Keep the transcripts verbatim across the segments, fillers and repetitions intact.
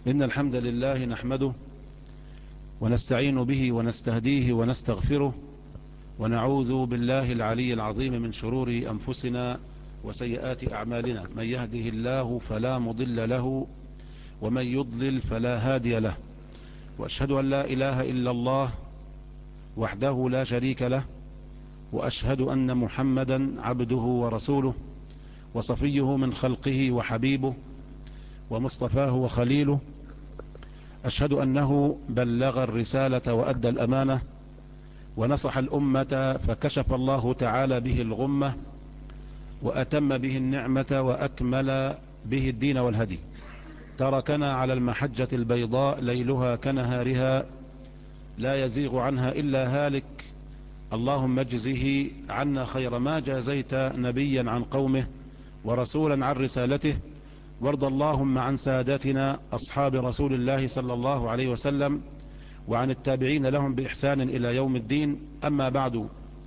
إن الحمد لله نحمده ونستعين به ونستهديه ونستغفره ونعوذ بالله العلي العظيم من شرور أنفسنا وسيئات أعمالنا. من يهده الله فلا مضل له ومن يضلل فلا هادي له، وأشهد أن لا إله إلا الله وحده لا شريك له، وأشهد أن محمدا عبده ورسوله وصفيه من خلقه وحبيبه ومصطفاه وخليله. أشهد أنه بلغ الرسالة وأدى الأمانة ونصح الأمة، فكشف الله تعالى به الغمة وأتم به النعمة وأكمل به الدين والهدي. تركنا على المحجة البيضاء ليلها كنهارها لا يزيغ عنها إلا هالك. اللهم اجزه عنا خير ما جازيت نبيا عن قومه ورسولا عن رسالته، وارض اللهم عن سادتنا أصحاب رسول الله صلى الله عليه وسلم وعن التابعين لهم بإحسان إلى يوم الدين. أما بعد،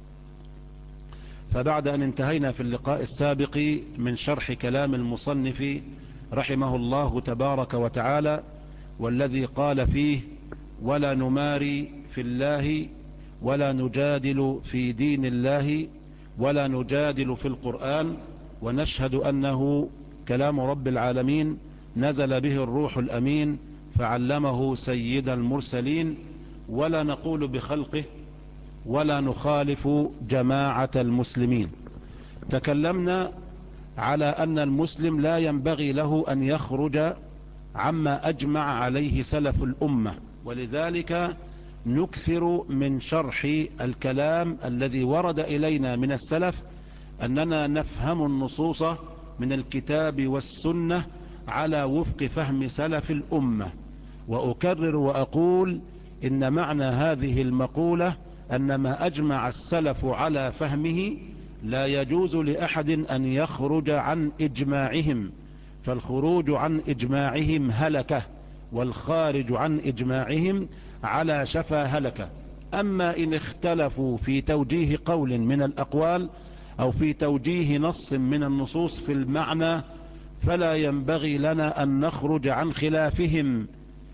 فبعد أن انتهينا في اللقاء السابق من شرح كلام المصنف رحمه الله تبارك وتعالى، والذي قال فيه: ولا نماري في الله ولا نجادل في دين الله ولا نجادل في القرآن، ونشهد أنه كلام رب العالمين نزل به الروح الأمين فعلمه سيد المرسلين، ولا نقول بخلقه ولا نخالف جماعة المسلمين. تكلمنا على أن المسلم لا ينبغي له أن يخرج عما أجمع عليه سلف الأمة، ولذلك نكثر من شرح الكلام الذي ورد إلينا من السلف، أننا نفهم النصوص من الكتاب والسنة على وفق فهم سلف الأمة. وأكرر وأقول إن معنى هذه المقولة أن ما أجمع السلف على فهمه لا يجوز لأحد أن يخرج عن إجماعهم، فالخروج عن إجماعهم هلكة، والخارج عن إجماعهم على شفا هلكة. أما إن اختلفوا في توجيه قول من الأقوال أو في توجيه نص من النصوص في المعنى، فلا ينبغي لنا أن نخرج عن خلافهم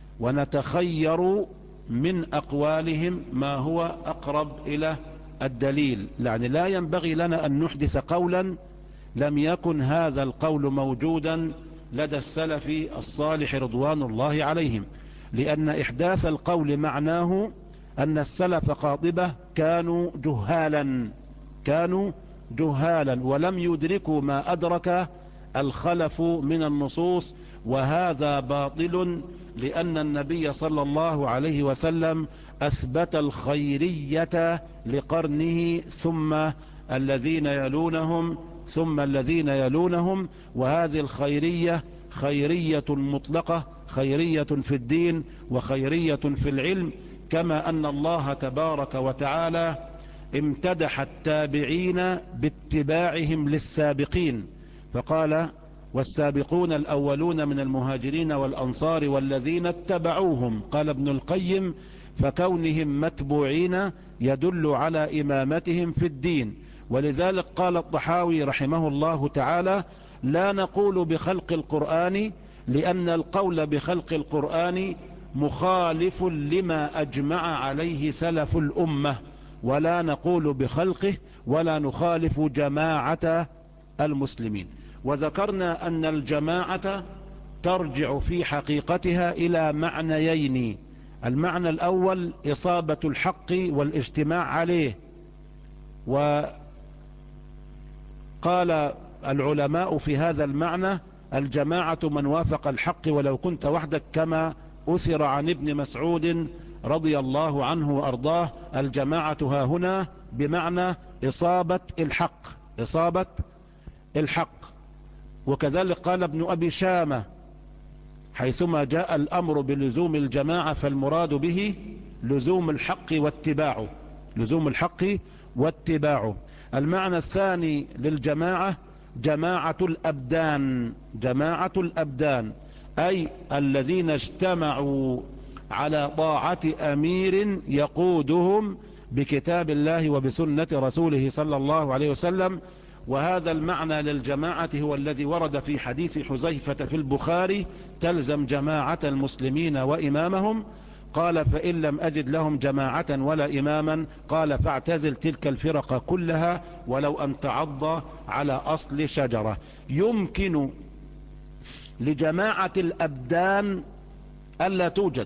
ونتخير من أقوالهم ما هو أقرب إلى الدليل. يعني لا ينبغي لنا أن نحدث قولا لم يكن هذا القول موجودا لدى السلف الصالح رضوان الله عليهم، لأن إحداث القول معناه أن السلف قاطبة كانوا جهالا كانوا جهالا ولم يدركوا ما أدرك الخلف من النصوص، وهذا باطل، لأن النبي صلى الله عليه وسلم أثبت الخيرية لقرنه ثم الذين يلونهم ثم الذين يلونهم، وهذه الخيرية خيرية مطلقة، خيرية في الدين وخيرية في العلم، كما أن الله تبارك وتعالى امتدح التابعين باتباعهم للسابقين، فقال: والسابقون الأولون من المهاجرين والأنصار والذين اتبعوهم. قال ابن القيم: فكونهم متبوعين يدل على إمامتهم في الدين. ولذلك قال الطحاوي رحمه الله تعالى: لا نقول بخلق القرآن، لأن القول بخلق القرآن مخالف لما أجمع عليه سلف الأمة، ولا نقول بخلقه ولا نخالف جماعة المسلمين. وذكرنا أن الجماعة ترجع في حقيقتها إلى معنيين: المعنى الأول إصابة الحق والاجتماع عليه، وقال العلماء في هذا المعنى: الجماعة من وافق الحق ولو كنت وحدك، كما أثر عن ابن مسعود رضي الله عنه وأرضاه: الجماعة ها هنا بمعنى إصابة الحق إصابة الحق. وكذلك قال ابن أبي شامة: حيثما جاء الأمر بلزوم الجماعة فالمراد به لزوم الحق واتباعه لزوم الحق واتباعه. المعنى الثاني للجماعة جماعة الأبدان جماعة الأبدان أي الذين اجتمعوا على طاعة أمير يقودهم بكتاب الله وبسنة رسوله صلى الله عليه وسلم، وهذا المعنى للجماعة هو الذي ورد في حديث حذيفة في البخاري: تلزم جماعة المسلمين وإمامهم. قال: فإن لم أجد لهم جماعة ولا إماما، قال: فاعتزل تلك الفرق كلها ولو أن تعض على أصل شجرة. يمكن لجماعة الأبدان ألا توجد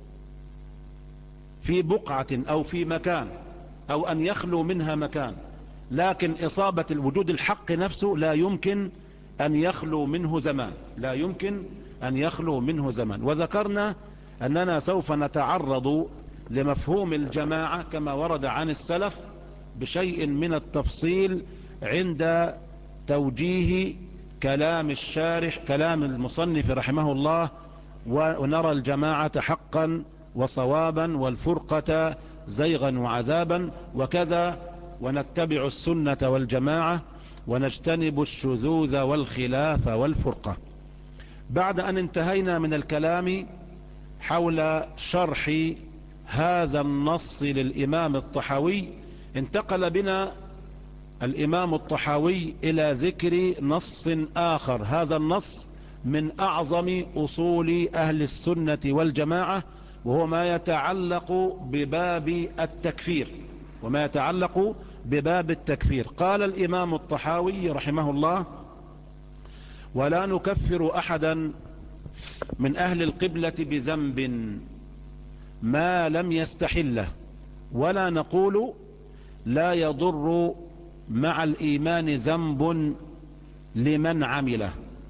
في بقعة أو في مكان، أو أن يخلو منها مكان، لكن إصابة الوجود الحق نفسه لا يمكن أن يخلو منه زمان، لا يمكن أن يخلو منه زمان. وذكرنا أننا سوف نتعرض لمفهوم الجماعة كما ورد عن السلف بشيء من التفصيل عند توجيه كلام الشارح كلام المصنف رحمه الله، ونرى الجماعة حقا وصوابا والفرقة زيغا وعذابا وكذا، ونتبع السنة والجماعة ونجتنب الشذوذ والخلاف والفرقة. بعد أن انتهينا من الكلام حول شرح هذا النص للإمام الطحاوي، انتقل بنا الإمام الطحاوي إلى ذكر نص آخر. هذا النص من أعظم أصول أهل السنة والجماعة، وهو ما يتعلق بباب التكفير وما يتعلق بباب التكفير. قال الإمام الطحاوي رحمه الله: ولا نكفر أحدا من أهل القبلة بذنب ما لم يستحله، ولا نقول لا يضر مع الإيمان ذنب لمن عمله.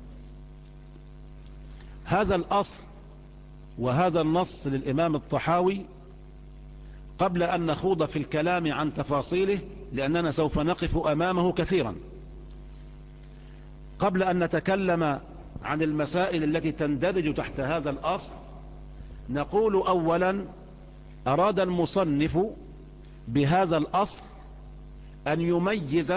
هذا الأصل وهذا النص للإمام الطحاوي قبل أن نخوض في الكلام عن تفاصيله، لأننا سوف نقف أمامه كثيرا، قبل أن نتكلم عن المسائل التي تندرج تحت هذا الأصل، نقول أولا: أراد المصنف بهذا الأصل أن يميز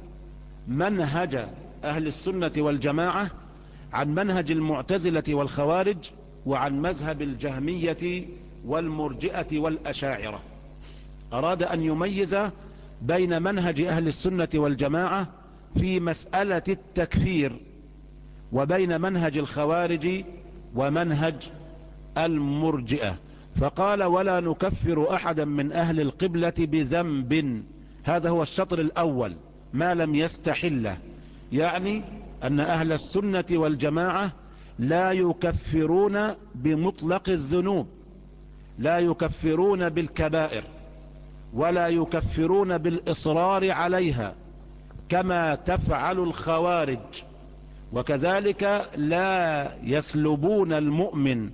منهج أهل السنة والجماعة عن منهج المعتزلة والخوارج وعن مذهب الجهمية والمرجئة والأشاعرة. أراد أن يميز بين منهج أهل السنة والجماعة في مسألة التكفير وبين منهج الخوارج ومنهج المرجئة، فقال: ولا نكفر أحدا من أهل القبلة بذنب. هذا هو الشطر الأول، ما لم يستحله، يعني أن أهل السنة والجماعة لا يكفرون بمطلق الذنوب، لا يكفرون بالكبائر، ولا يكفرون بالإصرار عليها كما تفعل الخوارج، وكذلك لا يسلبون المؤمن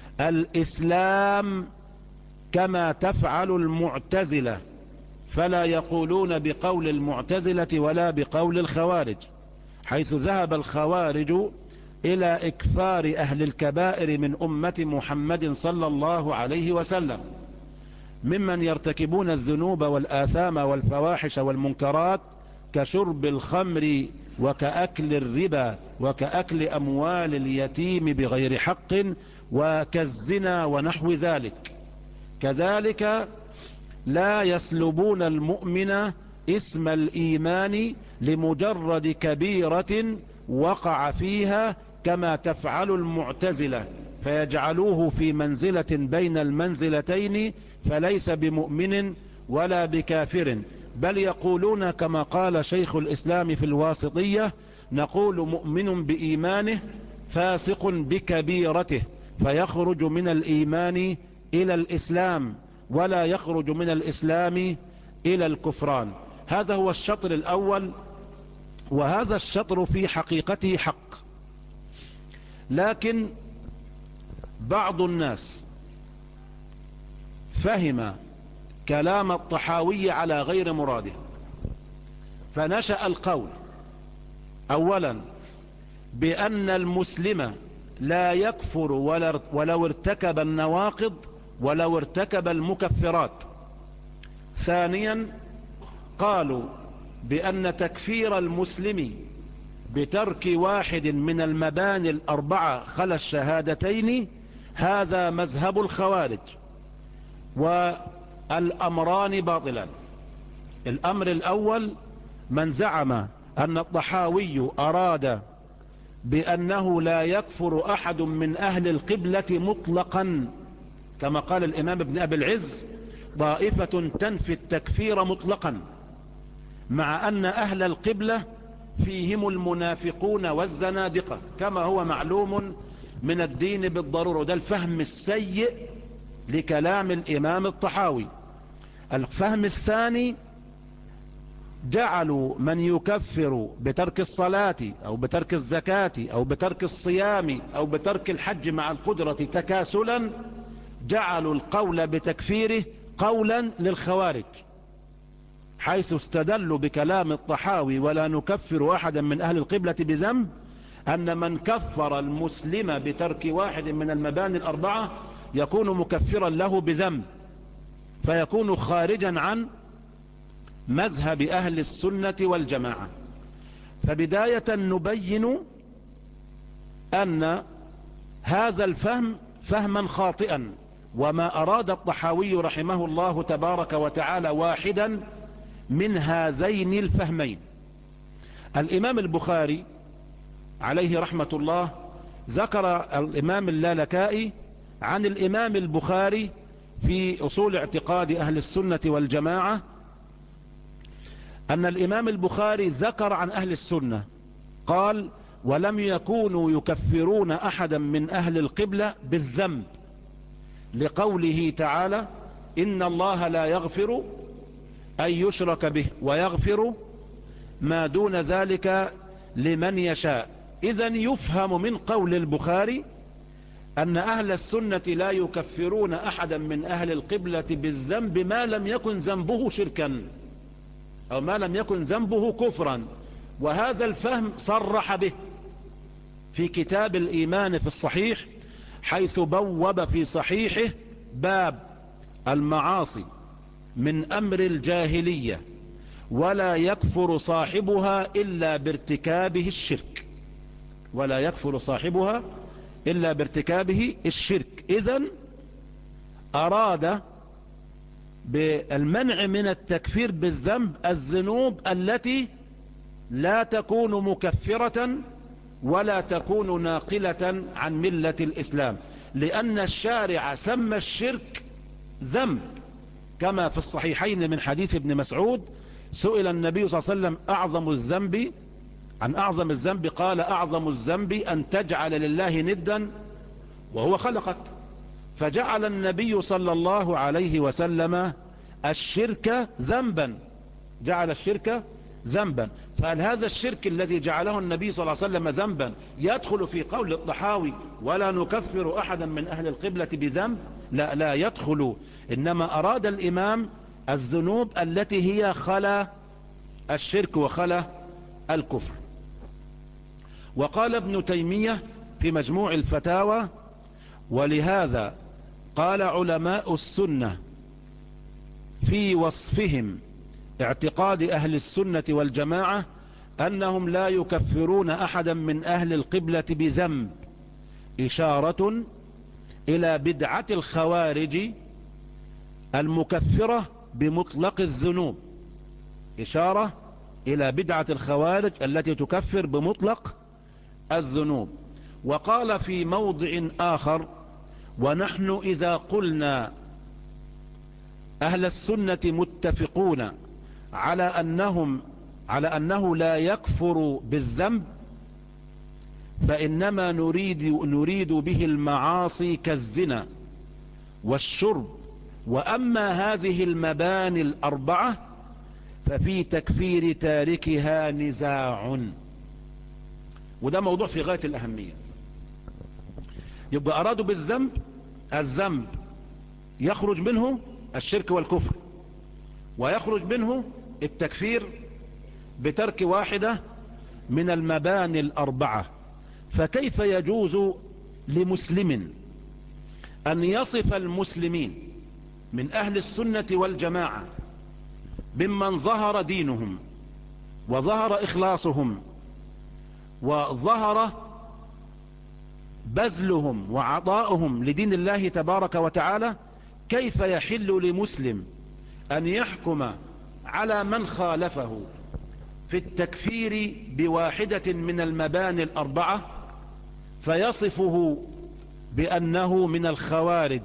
الإسلام كما تفعل المعتزلة، فلا يقولون بقول المعتزلة ولا بقول الخوارج، حيث ذهب الخوارج إلى إكفار أهل الكبائر من أمة محمد صلى الله عليه وسلم، ممن يرتكبون الذنوب والآثام والفواحش والمنكرات كشرب الخمر وكأكل الربا وكأكل أموال اليتيم بغير حق وكالزنا ونحو ذلك. كذلك لا يسلبون المؤمن اسم الإيمان لمجرد كبيرة وقع فيها كما تفعل المعتزلة، فيجعلوه في منزلة بين المنزلتين، فليس بمؤمن ولا بكافر، بل يقولون كما قال شيخ الإسلام في الواسطية: نقول مؤمن بإيمانه فاسق بكبيرته، فيخرج من الإيمان إلى الإسلام ولا يخرج من الإسلام إلى الكفران. هذا هو الشطر الأول، وهذا الشطر في حقيقته حق، لكن بعض الناس فهم كلام الطحاوي على غير مراده، فنشأ القول أولا بأن المسلم لا يكفر ولو ارتكب النواقض ولو ارتكب المكفرات. ثانيا قالوا بأن تكفير المسلم بترك واحد من المباني الأربعة خلا الشهادتين هذا مذهب الخوارج، والأمران باطلان. الأمر الأول: من زعم أن الطحاوي أراد بأنه لا يكفر أحد من أهل القبلة مطلقا، كما قال الإمام ابن أبي العز: طائفة تنفي التكفير مطلقا، مع أن أهل القبلة فيهم المنافقون والزنادقة، كما هو معلوم من الدين بالضرورة. ده الفهم السيء لكلام الإمام الطحاوي. الفهم الثاني: جعلوا من يكفر بترك الصلاة أو بترك الزكاة أو بترك الصيام أو بترك الحج مع القدرة تكاسلا، جعلوا القول بتكفيره قولا للخوارج، حيث استدلوا بكلام الطحاوي: ولا نكفر أحدا من أهل القبلة بذنب، أن من كفر المسلم بترك واحد من المباني الأربعة يكون مكفرا له بذنب، فيكون خارجا عن مذهب أهل السنة والجماعة. فبداية نبين أن هذا الفهم فهما خاطئا، وما أراد الطحاوي رحمه الله تبارك وتعالى واحدا من هذين الفهمين. الإمام البخاري عليه رحمة الله ذكر الإمام اللالكائي عن الإمام البخاري في أصول اعتقاد أهل السنة والجماعة أن الإمام البخاري ذكر عن أهل السنة قال: ولم يكونوا يكفرون أحدا من أهل القبلة بالذنب، لقوله تعالى: إن الله لا يغفر أن يشرك به ويغفر ما دون ذلك لمن يشاء. إذن يفهم من قول البخاري أن أهل السنة لا يكفرون أحدا من أهل القبلة بالذنب ما لم يكن ذنبه شركا أو ما لم يكن ذنبه كفرا. وهذا الفهم صرح به في كتاب الإيمان في الصحيح، حيث بوب في صحيحه باب المعاصي من أمر الجاهلية، ولا يكفر صاحبها إلا بارتكابه الشرك، ولا يكفر صاحبها إلا بارتكابه الشرك. إذن أراد بالمنع من التكفير بالذنب الذنوب التي لا تكون مكفرة ولا تكون ناقلة عن ملة الإسلام، لأن الشارع سمى الشرك ذنب، كما في الصحيحين من حديث ابن مسعود: سئل النبي صلى الله عليه وسلم أعظم الذنب عن أعظم الذنب، قال: أعظم الذنب أن تجعل لله ندا وهو خلقك. فجعل النبي صلى الله عليه وسلم الشرك ذنبا، جعل الشرك ذنبا. فهل هذا الشرك الذي جعله النبي صلى الله عليه وسلم ذنبا يدخل في قول الطحاوي: ولا نكفر أحدا من أهل القبلة بذنب؟ لا، لا يدخل. إنما أراد الإمام الذنوب التي هي خلا الشرك وخلا الكفر. وقال ابن تيمية في مجموع الفتاوى: ولهذا قال علماء السنة في وصفهم اعتقاد أهل السنة والجماعة أنهم لا يكفرون أحدا من أهل القبلة بذنب، إشارة إلى بدعة الخوارج المكفرة بمطلق الذنوب، إشارة إلى بدعة الخوارج التي تكفر بمطلق الذنوب. وقال في موضع آخر: ونحن إذا قلنا أهل السنة متفقون على أنهم على أنه لا يكفر بالذنب، فإنما نريد, نريد به المعاصي كالزنا والشرب، وأما هذه المباني الأربعة ففي تكفير تاركها نزاع. وده موضوع في غاية الأهمية. يبقى أرادوا بالذنب الذنب يخرج منه الشرك والكفر، ويخرج منه التكفير بترك واحدة من المباني الأربعة. فكيف يجوز لمسلم أن يصف المسلمين من أهل السنة والجماعة ممن ظهر دينهم وظهر إخلاصهم وظهر بذلهم وعطاؤهم لدين الله تبارك وتعالى، كيف يحل لمسلم أن يحكم على من خالفه في التكفير بواحدة من المباني الأربعة فيصفه بأنه من الخوارج،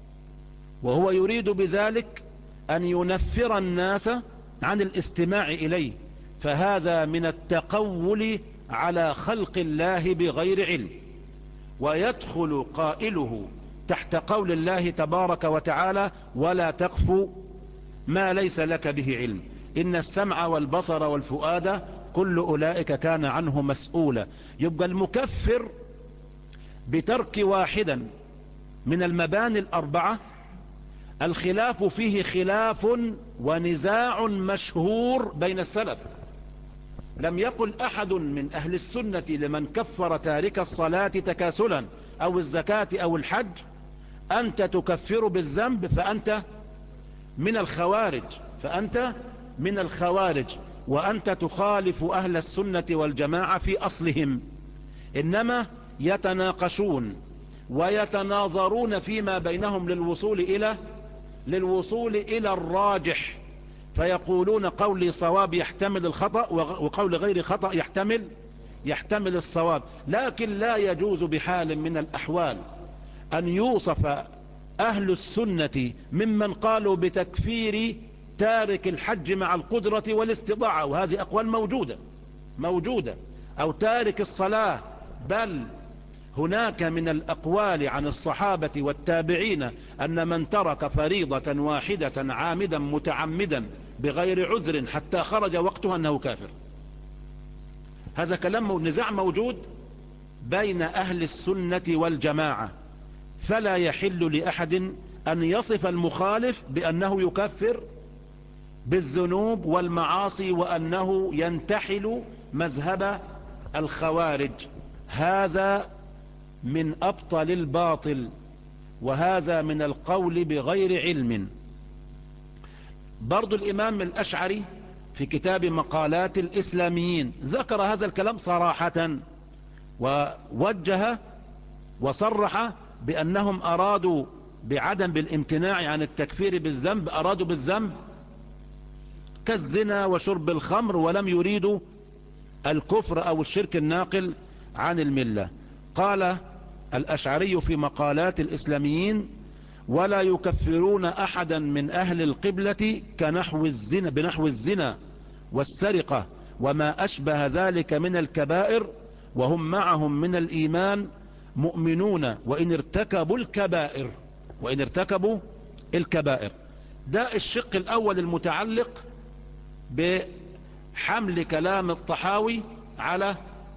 وهو يريد بذلك أن ينفر الناس عن الاستماع إليه، فهذا من التقول على خلق الله بغير علم، ويدخل قائله تحت قول الله تبارك وتعالى: ولا تقف ما ليس لك به علم إن السمع والبصر والفؤاد كل أولئك كان عنه مسؤولا. يبقى المكفر بترك واحدا من المباني الأربعة الخلاف فيه خلاف ونزاع مشهور بين السلف. لم يقل أحد من أهل السنة لمن كفر تارك الصلاة تكاسلا أو الزكاة أو الحج: أنت تكفر بالذنب فأنت من الخوارج، فأنت من الخوارج، وأنت تخالف أهل السنة والجماعة في أصلهم. إنما يتناقشون ويتناظرون فيما بينهم للوصول إلى للوصول إلى الراجح، فيقولون قولي صواب يحتمل الخطأ، وقول غير خطأ يحتمل يحتمل الصواب. لكن لا يجوز بحال من الأحوال أن يوصف أهل السنة ممن قالوا بتكفير تارك الحج مع القدرة والاستطاعة، وهذه أقوال موجودة موجودة أو تارك الصلاة، بل هناك من الأقوال عن الصحابة والتابعين أن من ترك فريضة واحدة عامدا متعمدا بغير عذر حتى خرج وقتها أنه كافر. هذا كلام نزاع موجود بين أهل السنة والجماعة، فلا يحل لأحد أن يصف المخالف بأنه يكفر بالذنوب والمعاصي وأنه ينتحل مذهب الخوارج. هذا من أبطل الباطل، وهذا من القول بغير علم. برضو الإمام الأشعري في كتاب مقالات الإسلاميين ذكر هذا الكلام صراحة، ووجه وصرح بأنهم أرادوا بعدم بالامتناع عن التكفير بالذنب، أرادوا بالذنب كالزنا وشرب الخمر، ولم يريدوا الكفر أو الشرك الناقل عن الملة. قال الأشعري في مقالات الإسلاميين: ولا يكفرون أحدا من أهل القبلة كنحو الزنا بنحو الزنا والسرقة وما أشبه ذلك من الكبائر، وهم معهم من الإيمان مؤمنون وإن ارتكبوا الكبائر وإن ارتكبوا الكبائر. ده الشق الأول المتعلق بحمل كلام الطحاوي على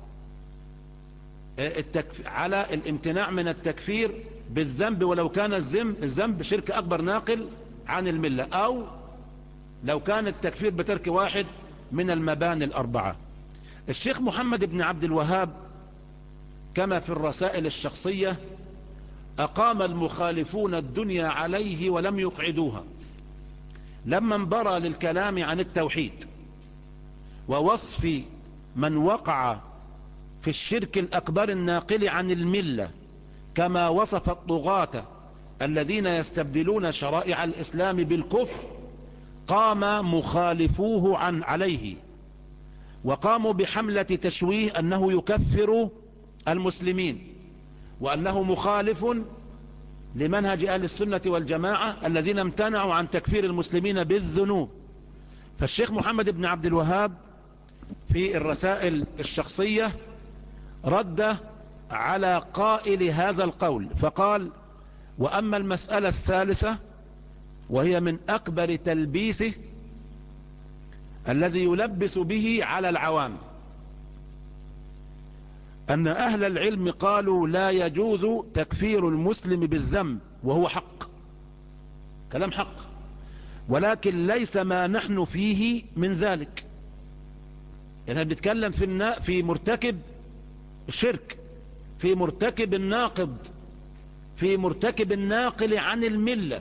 التكف... على الامتناع من التكفير بالذنب ولو كان الذنب الذنب شرك أكبر ناقل عن الملة، أو لو كان التكفير بترك واحد من المباني الأربعة. الشيخ محمد بن عبد الوهاب كما في الرسائل الشخصية أقام المخالفون الدنيا عليه ولم يقعدوها، لما انبرى للكلام عن التوحيد ووصف من وقع في الشرك الأكبر الناقل عن الملة، كما وصف الطغاة الذين يستبدلون شرائع الإسلام بالكفر. قام مخالفوه عن عليه وقاموا بحملة تشويه أنه يكفر المسلمين، وأنه مخالف لمنهج أهل السنة والجماعة الذين امتنعوا عن تكفير المسلمين بالذنوب. فالشيخ محمد بن عبد الوهاب في الرسائل الشخصية رد على قائل هذا القول فقال: وأما المسألة الثالثة وهي من أكبر تلبيسه الذي يلبس به على العوام، أن أهل العلم قالوا لا يجوز تكفير المسلم بالذنب، وهو حق، كلام حق، ولكن ليس ما نحن فيه من ذلك. يعني بنتكلم في النا... في مرتكب الشرك، في مرتكب الناقض، في مرتكب الناقل عن الملة،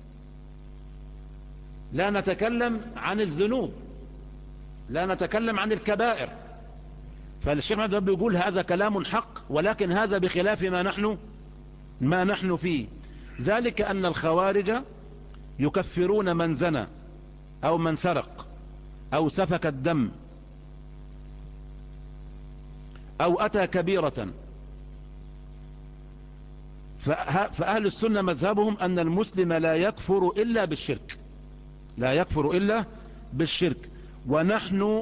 لا نتكلم عن الذنوب، لا نتكلم عن الكبائر. فالشيخ محمد بيقول هذا كلام حق، ولكن هذا بخلاف ما نحن ما نحن فيه. ذلك أن الخوارج يكفرون من زنى أو من سرق أو سفك الدم أو أتى كبيرة، فأهل السنة مذهبهم أن المسلم لا يكفر إلا بالشرك، لا يكفر إلا بالشرك. ونحن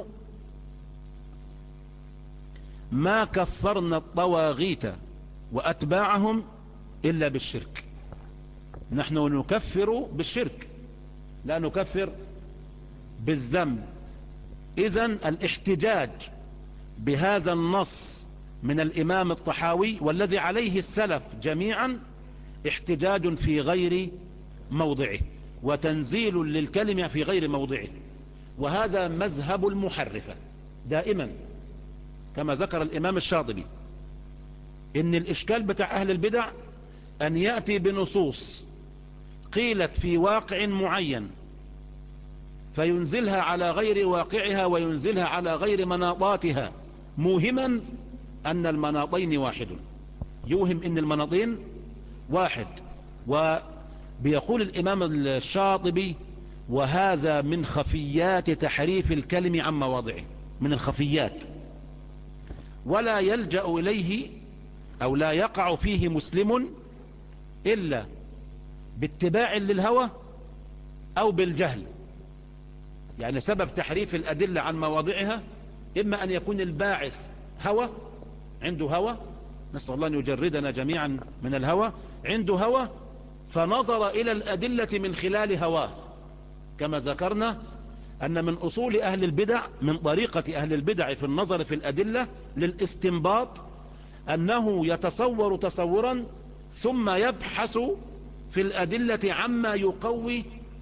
ما كفرنا الطواغيت وأتباعهم إلا بالشرك. نحن نكفر بالشرك، لا نكفر بالذنب. إذن الاحتجاج بهذا النص من الإمام الطحاوي والذي عليه السلف جميعا احتجاج في غير موضعه، وتنزيل للكلمة في غير موضعه، وهذا مذهب المحرفة دائما، كما ذكر الإمام الشاطبي إن الإشكال بتاع أهل البدع أن يأتي بنصوص قيلت في واقع معين فينزلها على غير واقعها وينزلها على غير مناطاتها، موهما أن المناطين واحد، يوهم أن المناطين واحد. وبيقول الإمام الشاطبي: وهذا من خفيات تحريف الكلم عن مواضعه، من الخفيات، ولا يلجأ إليه أو لا يقع فيه مسلم إلا باتباع للهوى أو بالجهل. يعني سبب تحريف الأدلة عن مواضعها إما أن يكون الباعث هوى، عنده هوى، نسأل الله أن يجردنا جميعا من الهوى، عنده هوى فنظر إلى الأدلة من خلال هواه، كما ذكرنا أن من أصول أهل البدع، من طريقة أهل البدع في النظر في الأدلة للاستنباط، أنه يتصور تصورا ثم يبحث في الأدلة عما يقوي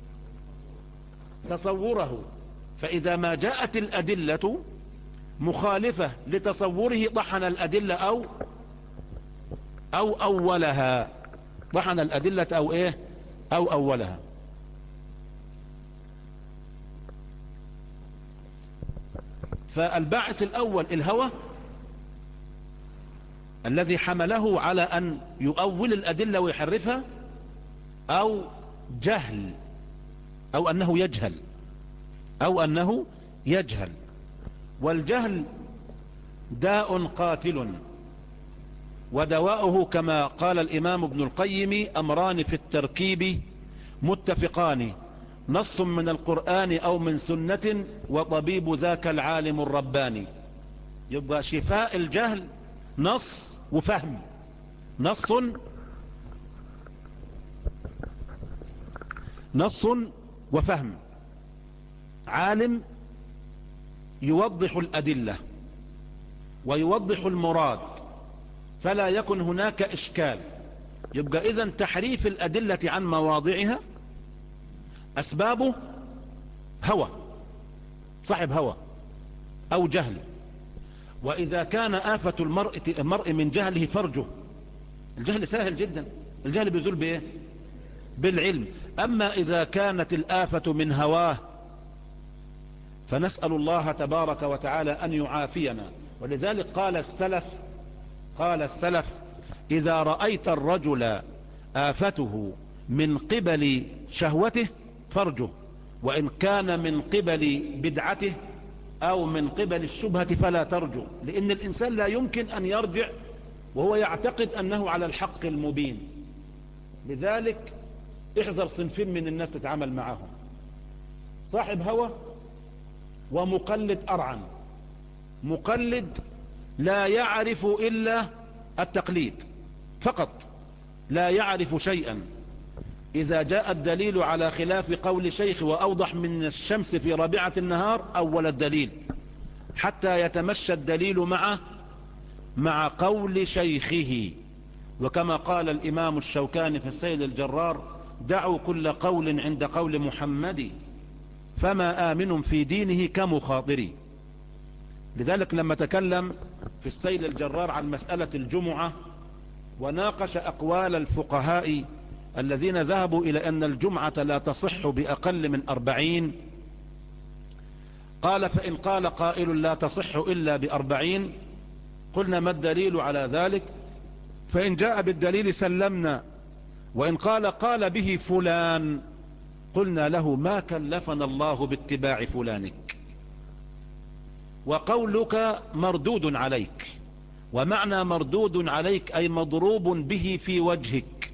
تصوره، فإذا ما جاءت الأدلة مخالفة لتصوره طحن الأدلة أو أو أولها، طحن الأدلة أو إيه أو أولها. فالباعث الأول الهوى الذي حمله على أن يؤول الأدلة ويحرفها، أو جهل، أو أنه يجهل، أو أنه يجهل. والجهل داء قاتل، ودواؤه كما قال الإمام ابن القيم: أمران في التركيب متفقان، نص من القرآن أو من سنة، وطبيب ذاك العالم الرباني. يبقى شفاء الجهل نص وفهم، نص نص وفهم، عالم يوضح الأدلة ويوضح المراد فلا يكن هناك إشكال. يبقى إذن تحريف الأدلة عن مواضعها أسبابه هوى، صاحب هوى أو جهل. وإذا كان آفة المرء, المرء من جهله فرجه، الجهل سهل جدا، الجهل بيزول بإيه؟ بالعلم. أما إذا كانت الآفة من هواه فنسأل الله تبارك وتعالى أن يعافينا. ولذلك قال السلف قال السلف إذا رأيت الرجل آفته من قبل شهوته فرجه، وإن كان من قبل بدعته أو من قبل الشبهة فلا ترجو، لأن الإنسان لا يمكن أن يرجع وهو يعتقد أنه على الحق المبين. لذلك احذر صنفين من الناس تتعامل معهم: صاحب هوى ومقلد أرعن. مقلد لا يعرف إلا التقليد فقط، لا يعرف شيئا. إذا جاء الدليل على خلاف قول شيخ وأوضح من الشمس في رابعة النهار أول الدليل حتى يتمشى الدليل مع مع قول شيخه. وكما قال الإمام الشوكاني في السيل الجرار: دعوا كل قول عند قول محمد، فما آمن في دينه كمخاطري. لذلك لما تكلم في السيل الجرار عن مسألة الجمعة وناقش أقوال الفقهاء الذين ذهبوا إلى أن الجمعة لا تصح بأقل من أربعين، قال: فإن قال قائل لا تصح إلا بأربعين قلنا ما الدليل على ذلك؟ فإن جاء بالدليل سلمنا، وإن قال قال به فلان قلنا له ما كلفنا الله باتباع فلانك، وقولك مردود عليك. ومعنى مردود عليك أي مضروب به في وجهك.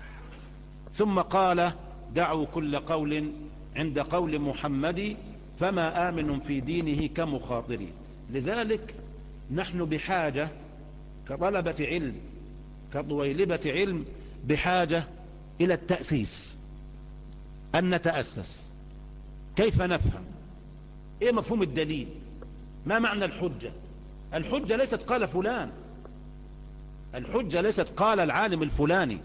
ثم قال دعوا كل قول عند قول محمد فما آمن في دينه كمخاطر. لذلك نحن بحاجة كطلبة علم كطويلبة علم بحاجة إلى التأسيس، أن نتأسس كيف نفهم إيه مفهوم الدليل، ما معنى الحجة. الحجة ليست قال فلان، الحجة ليست قال العالم الفلاني،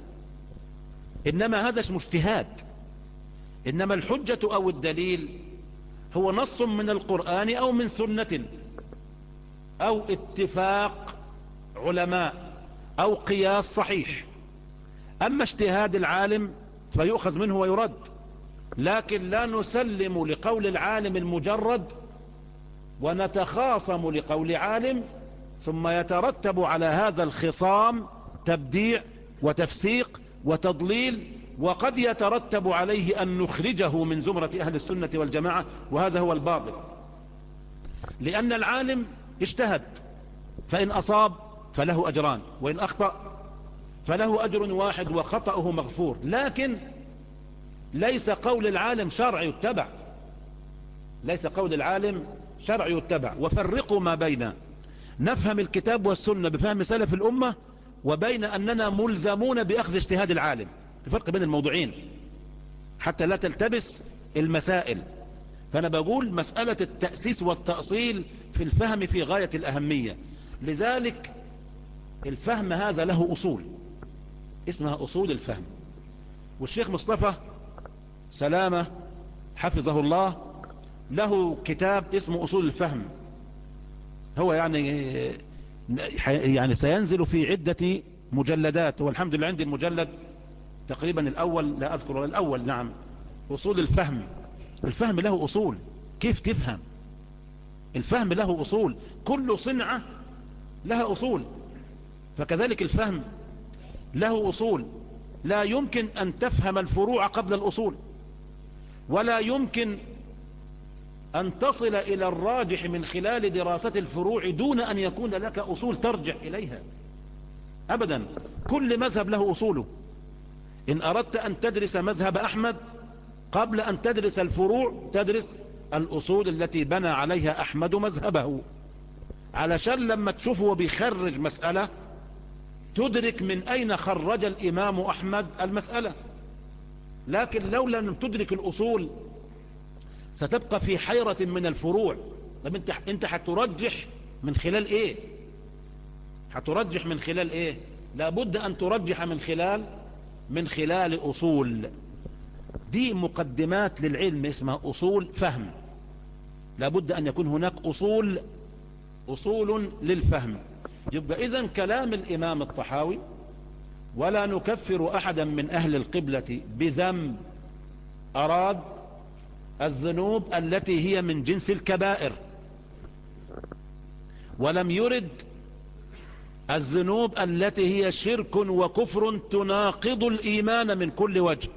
إنما هذا اسمه اجتهاد. إنما الحجة أو الدليل هو نص من القرآن أو من سنة أو اتفاق علماء أو قياس صحيح. أما اجتهاد العالم فيؤخذ منه ويرد، لكن لا نسلم لقول العالم المجرد ونتخاصم لقول عالم ثم يترتب على هذا الخصام تبديع وتفسيق وتضليل، وقد يترتب عليه أن نخرجه من زمرة أهل السنة والجماعة، وهذا هو الباطل. لأن العالم اجتهد، فإن أصاب فله أجران، وإن أخطأ فله أجر واحد وخطأه مغفور. لكن ليس قول العالم شرع يتبع، ليس قول العالم شرع يتبع. وفرقوا ما بين نفهم الكتاب والسنة بفهم سلف الأمة وبين أننا ملزمون بأخذ اجتهاد العالم. الفرق بين الموضوعين حتى لا تلتبس المسائل. فأنا بقول مسألة التأسيس والتأصيل في الفهم في غاية الأهمية. لذلك الفهم هذا له أصول اسمها أصول الفهم، والشيخ مصطفى سلامة حفظه الله له كتاب اسمه أصول الفهم. هو يعني يعني سينزل في عدة مجلدات، والحمد لله عندي المجلد تقريبا الأول، لا أذكر الأول، نعم، أصول الفهم. الفهم له أصول، كيف تفهم الفهم له أصول، كل صنعة لها أصول، فكذلك الفهم له أصول. لا يمكن أن تفهم الفروع قبل الأصول، ولا يمكن أن تصل إلى الراجح من خلال دراسة الفروع دون أن يكون لك أصول ترجع إليها أبدا. كل مذهب له أصوله. إن أردت أن تدرس مذهب أحمد قبل أن تدرس الفروع تدرس الأصول التي بنى عليها أحمد مذهبه، علشان لما تشوفه وبيخرج مسألة تدرك من أين خرج الإمام أحمد المسألة. لكن لو لم تدرك الأصول ستبقى في حيرة من الفروع. طب انت انت هترجح من خلال ايه؟ هترجح من خلال ايه؟ لابد ان ترجح من خلال من خلال اصول. دي مقدمات للعلم اسمها اصول فهم. لابد ان يكون هناك اصول اصول للفهم. يبقى اذن كلام الامام الطحاوي ولا نكفر احدا من اهل القبلة بذنب اراد الذنوب التي هي من جنس الكبائر، ولم يرد الذنوب التي هي شرك وكفر تناقض الإيمان من كل وجه.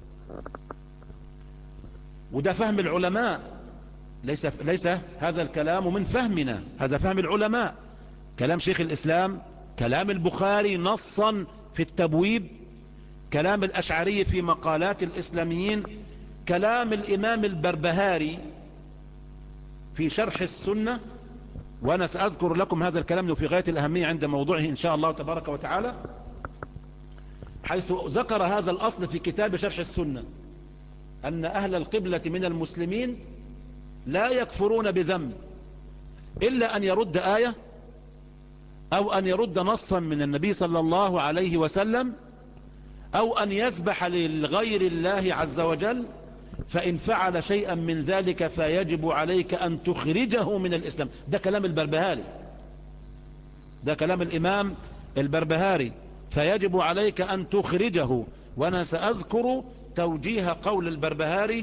وده فهم العلماء، ليس, ليس هذا الكلام من فهمنا، هذا فهم العلماء. كلام شيخ الإسلام، كلام البخاري نصا في التبويب، كلام الأشعري في مقالات الإسلاميين، كلام الإمام البربهاري في شرح السنة. وأنا سأذكر لكم هذا الكلام في غاية الأهمية عند موضوعه إن شاء الله تبارك وتعالى، حيث ذكر هذا الأصل في كتاب شرح السنة، أن أهل القبلة من المسلمين لا يكفرون بذنب إلا أن يرد آية أو أن يرد نصا من النبي صلى الله عليه وسلم أو أن يذبح لغير الله عز وجل. فإن فعل شيئا من ذلك فيجب عليك أن تخرجه من الإسلام. ده كلام البربهاري، ده كلام الإمام البربهاري، فيجب عليك أن تخرجه. وأنا سأذكر توجيه قول البربهاري،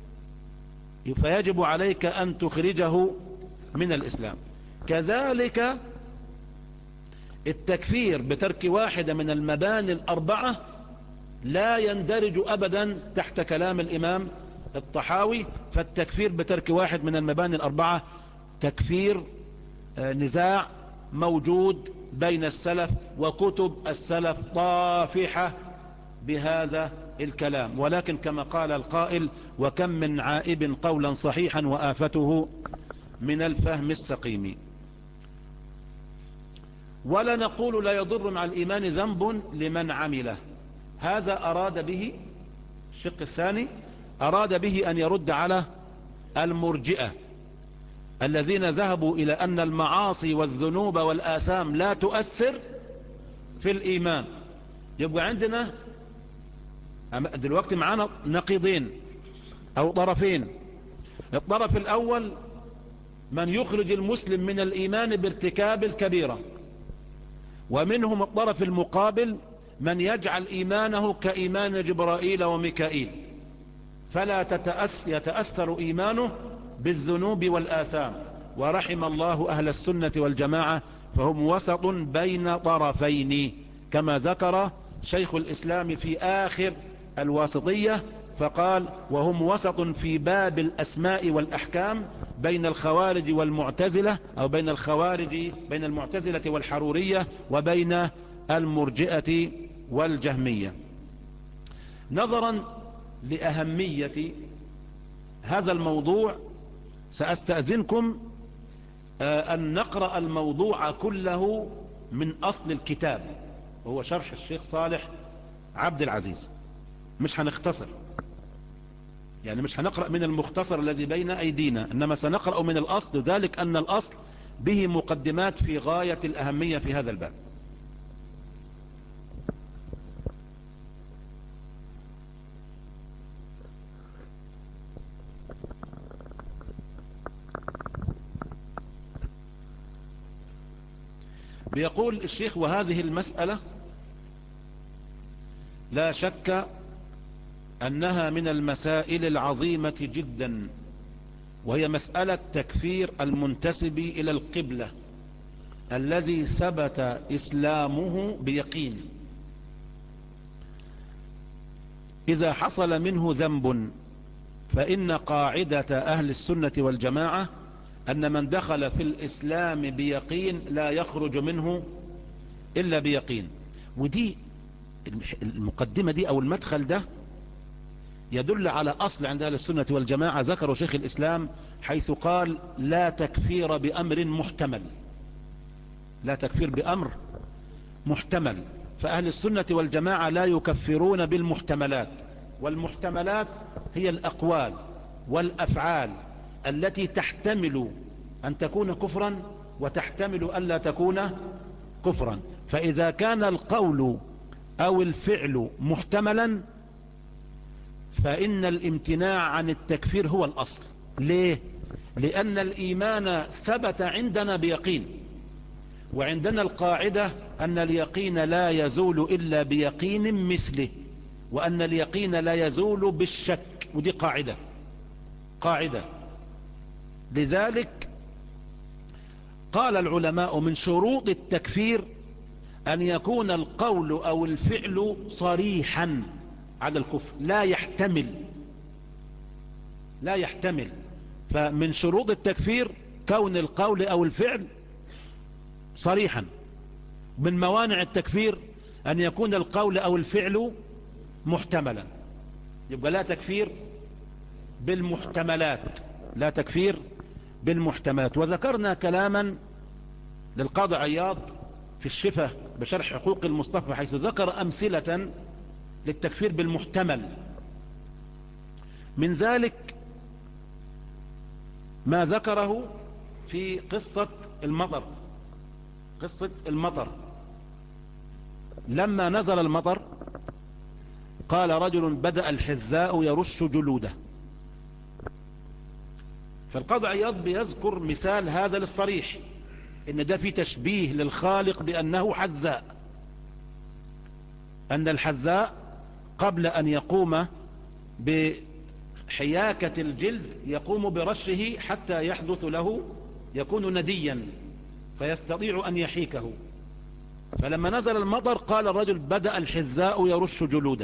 فيجب عليك أن تخرجه من الإسلام. كذلك التكفير بترك واحدة من المباني الأربعة لا يندرج أبدا تحت كلام الإمام الطحاوي. فالتكفير بترك واحد من المباني الأربعة تكفير نزاع موجود بين السلف، وكتب السلف طافحة بهذا الكلام. ولكن كما قال القائل: وكم من عائب قولا صحيحا وآفته من الفهم السقيم. ولا نقول لا يضر مع الإيمان ذنب لمن عمله. هذا أراد به الشق الثاني، أراد به أن يرد على المرجئة الذين ذهبوا إلى أن المعاصي والذنوب والآثام لا تؤثر في الإيمان. يبقى عندنا دلوقتي معانا نقيضين أو طرفين. الطرف الأول من يخرج المسلم من الإيمان بارتكاب الكبيرة، ومنهم الطرف المقابل من يجعل إيمانه كإيمان جبرائيل وميكائيل، فلا تتأث يتأثر إيمانه بالذنوب والآثام. ورحم الله أهل السنة والجماعة، فهم وسط بين طرفين، كما ذكر شيخ الإسلام في آخر الواسطية فقال: وهم وسط في باب الأسماء والأحكام بين الخوارج والمعتزلة، أو بين الخوارج بين المعتزلة والحرورية وبين المرجئة والجهمية. نظرا لأهمية هذا الموضوع سأستأذنكم أن نقرأ الموضوع كله من أصل الكتاب، وهو شرح الشيخ صالح عبد العزيز. مش هنختصر، يعني مش هنقرأ من المختصر الذي بين أيدينا، إنما سنقرأ من الأصل، ذلك أن الأصل به مقدمات في غاية الأهمية في هذا الباب. بيقول الشيخ: وهذه المسألة لا شك أنها من المسائل العظيمة جدا، وهي مسألة تكفير المنتسب إلى القبلة الذي ثبت إسلامه بيقين. إذا حصل منه ذنب فإن قاعدة أهل السنة والجماعة أن من دخل في الإسلام بيقين لا يخرج منه إلا بيقين. ودي المقدمة دي أو المدخل ده يدل على أصل عند أهل السنة والجماعة ذكر شيخ الإسلام، حيث قال: لا تكفير بأمر محتمل. لا تكفير بأمر محتمل. فأهل السنة والجماعة لا يكفرون بالمحتملات، والمحتملات هي الأقوال والأفعال التي تحتمل أن تكون كفرا وتحتمل ألا تكون كفرا. فإذا كان القول أو الفعل محتملا فإن الامتناع عن التكفير هو الأصل. ليه؟ لأن الإيمان ثبت عندنا بيقين، وعندنا القاعدة أن اليقين لا يزول إلا بيقين مثله، وأن اليقين لا يزول بالشك، ودي قاعدة قاعدة لذلك قال العلماء: من شروط التكفير أن يكون القول أو الفعل صريحا على الكفر، لا يحتمل لا يحتمل فمن شروط التكفير كون القول أو الفعل صريحا. من موانع التكفير أن يكون القول أو الفعل محتملا. يبقى لا تكفير بالمحتملات، لا تكفير بالمحتملات. وذكرنا كلاما للقاضي عياض في الشفة بشرح حقوق المصطفى، حيث ذكر أمثلة للتكفير بالمحتمل. من ذلك ما ذكره في قصة المطر. قصة المطر لما نزل المطر قال رجل: بدأ الحذاء يرش جلوده. فالقاضي عياض بيذكر مثال هذا للصريح، ان ده في تشبيه للخالق بأنه حذاء، أن الحذاء قبل أن يقوم بحياكة الجلد يقوم برشه حتى يحدث له، يكون نديا فيستطيع أن يحيكه. فلما نزل المطر قال الرجل: بدأ الحذاء يرش جلوده.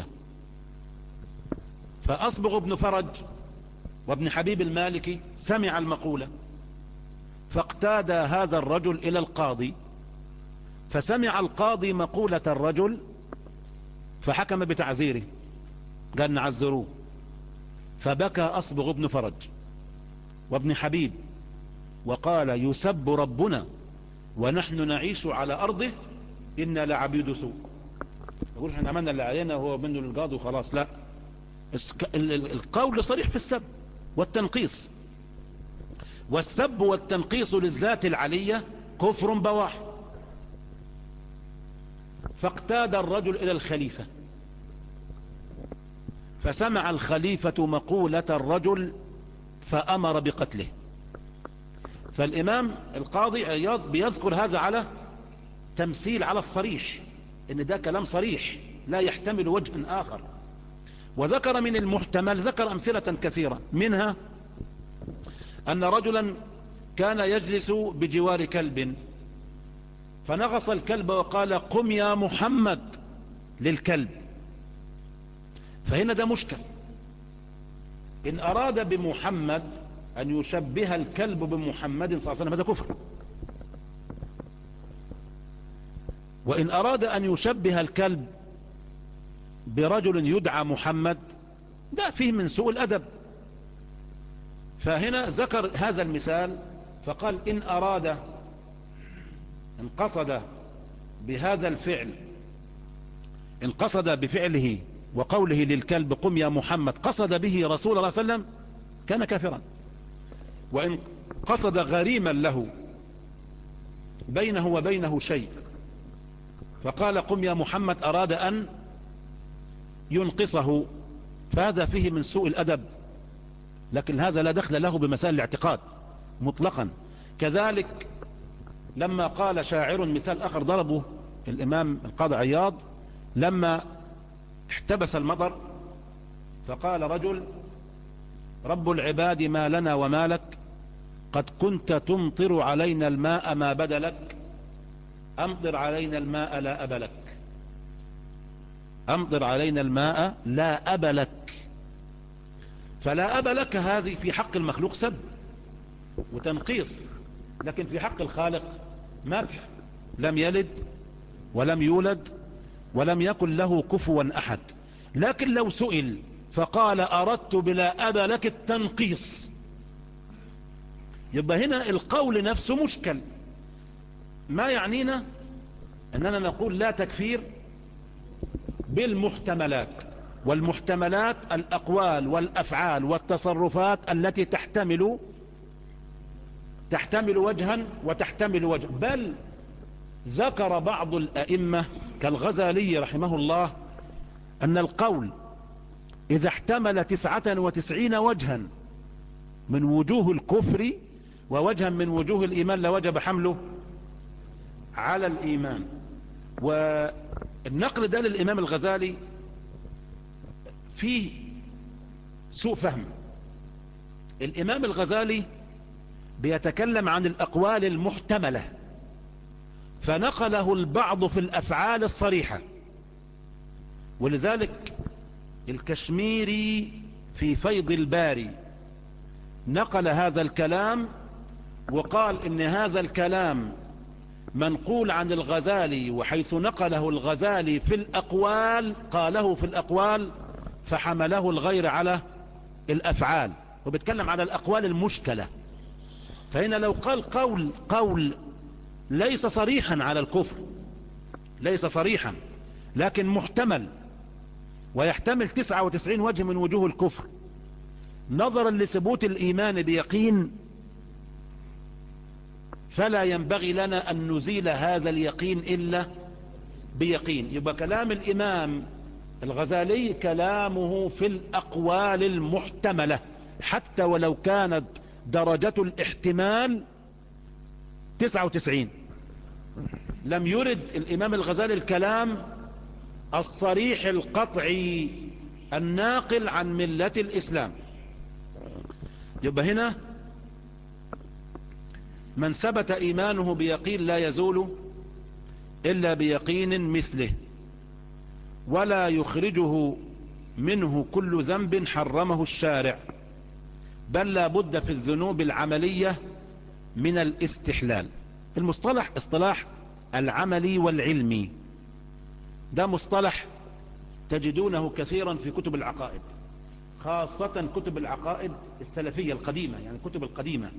فأصبغ بن فرج وابن حبيب المالكي سمع المقولة، فاقتاد هذا الرجل إلى القاضي فسمع القاضي مقولة الرجل فحكم بتعزيره، قال نعزروه. فبكى أصبغ بن فرج وابن حبيب وقال يسب ربنا ونحن نعيش على أرضه، إنا لعبيد سوء. يقول احنا عملنا اللي علينا وهو منه للقاضي وخلاص. لا، القول صريح في السب والتنقيص، والسب والتنقيص للذات العلية كفر بواح. فاقتاد الرجل إلى الخليفة، فسمع الخليفة مقولة الرجل فأمر بقتله. فالإمام القاضي عياض بيذكر هذا على تمثيل على الصريح، إن ده كلام صريح لا يحتمل وجه آخر. وذكر من المحتمل، ذكر أمثلة كثيرة، منها أن رجلا كان يجلس بجوار كلب فنغص الكلب وقال قم يا محمد للكلب. فهنا ده مشكل. إن أراد بمحمد أن يشبه الكلب بمحمد صلى الله عليه وسلم هذا كفر، وإن أراد أن يشبه الكلب برجل يدعى محمد ده فيه من سوء الأدب. فهنا ذكر هذا المثال فقال إن أراد، إن قصد بهذا الفعل، إن قصد بفعله وقوله للكلب قم يا محمد قصد به رسول الله صلى الله عليه وسلم كان كافرا. وإن قصد غريما له بينه وبينه شيء فقال قم يا محمد أراد أن ينقصه فهذا فيه من سوء الأدب، لكن هذا لا دخل له بمسائل الاعتقاد مطلقا. كذلك لما قال شاعر، مثال آخر ضربه الإمام القاضي عياض، لما احتبس المطر فقال رجل رب العباد ما لنا وما لك قد كنت تمطر علينا الماء ما بدلك أمطر علينا الماء لا أبلك، أمطر علينا الماء لا أبلك. فلا أبلك هذه في حق المخلوق سب وتنقيص، لكن في حق الخالق مدح. لم يلد ولم يولد ولم يكن له كفوا أحد. لكن لو سئل فقال أردت بلا أبا لك التنقيص، يبقى هنا القول نفسه مشكل. ما يعنينا أننا نقول لا تكفير بالمحتملات، والمحتملات الأقوال والأفعال والتصرفات التي تحتمل تحتمل وجها وتحتمل وجه. بل ذكر بعض الأئمة كالغزالي رحمه الله أن القول إذا احتمل تسعة وتسعين وجها من وجوه الكفر ووجها من وجوه الإيمان لوجب حمله على الإيمان. والنقل ده للإمام الغزالي فيه سوء فهم. الإمام الغزالي بيتكلم عن الأقوال المحتملة فنقله البعض في الأفعال الصريحة، ولذلك الكشميري في فيض الباري نقل هذا الكلام وقال إن هذا الكلام منقول عن الغزالي، وحيث نقله الغزالي في الأقوال قاله في الأقوال فحمله الغير على الأفعال، وبيتكلم على الأقوال المشكلة. فهنا لو قال قول قول ليس صريحا على الكفر، ليس صريحا لكن محتمل ويحتمل تسعة وتسعين وجه من وجوه الكفر نظرا لثبوت الإيمان بيقين، فلا ينبغي لنا أن نزيل هذا اليقين إلا بيقين. يبقى كلام الإمام الغزالي كلامه في الأقوال المحتملة حتى ولو كانت درجة الاحتمال تسعة وتسعين. لم يرد الإمام الغزالي الكلام الصريح القطعي الناقل عن ملة الإسلام. يبقى هنا من ثبت إيمانه بيقين لا يزول إلا بيقين مثله، ولا يخرجه منه كل ذنب حرمه الشارع، بل لا بد في الذنوب العملية من الاستحلال. المصطلح اصطلاح العملي والعلمي. ده مصطلح تجدونه كثيرا في كتب العقائد، خاصة كتب العقائد السلفية القديمة، يعني الكتب القديمة.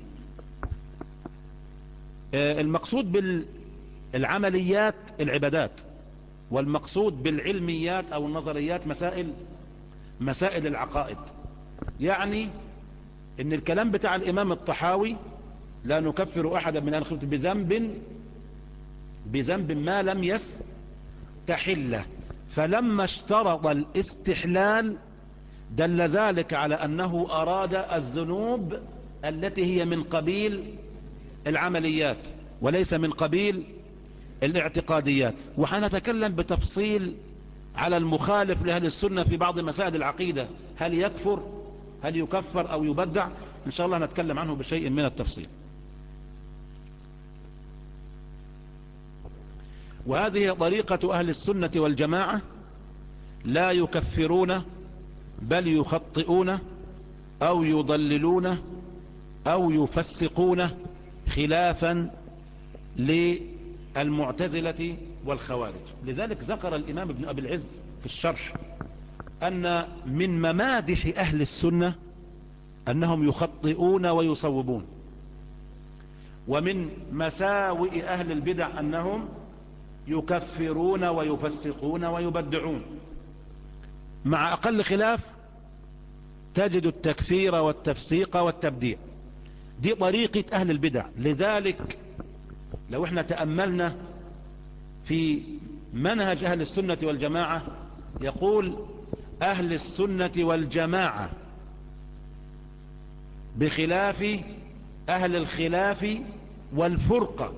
المقصود بالعمليات العبادات، والمقصود بالعلميات أو النظريات مسائل مسائل العقائد. يعني ان الكلام بتاع الامام الطحاوي لا نكفر احدا من اهل الخلف بذنب بذنب ما لم يستحله، فلما اشترط الاستحلال دل ذلك على انه اراد الذنوب التي هي من قبيل العمليات وليس من قبيل الاعتقاديات. وحنتكلم بتفصيل على المخالف لأهل السنة في بعض مسائل العقيدة، هل يكفر هل يكفر أو يبدع، إن شاء الله نتكلم عنه بشيء من التفصيل. وهذه طريقة أهل السنة والجماعة، لا يكفرون بل يخطئون أو يضللون أو يفسقون، خلافا للمعتزلة والخوارج. لذلك ذكر الإمام ابن أبي العز في الشرح أن من ممادح أهل السنة أنهم يخطئون ويصوبون، ومن مساوئ أهل البدع أنهم يكفرون ويفسقون ويبدعون. مع أقل خلاف تجد التكفير والتفسيق والتبديع. دي طريقة أهل البدع. لذلك لو احنا تأملنا في منهج أهل السنة والجماعة، يقول أهل السنة والجماعة بخلاف أهل الخلاف والفرقة.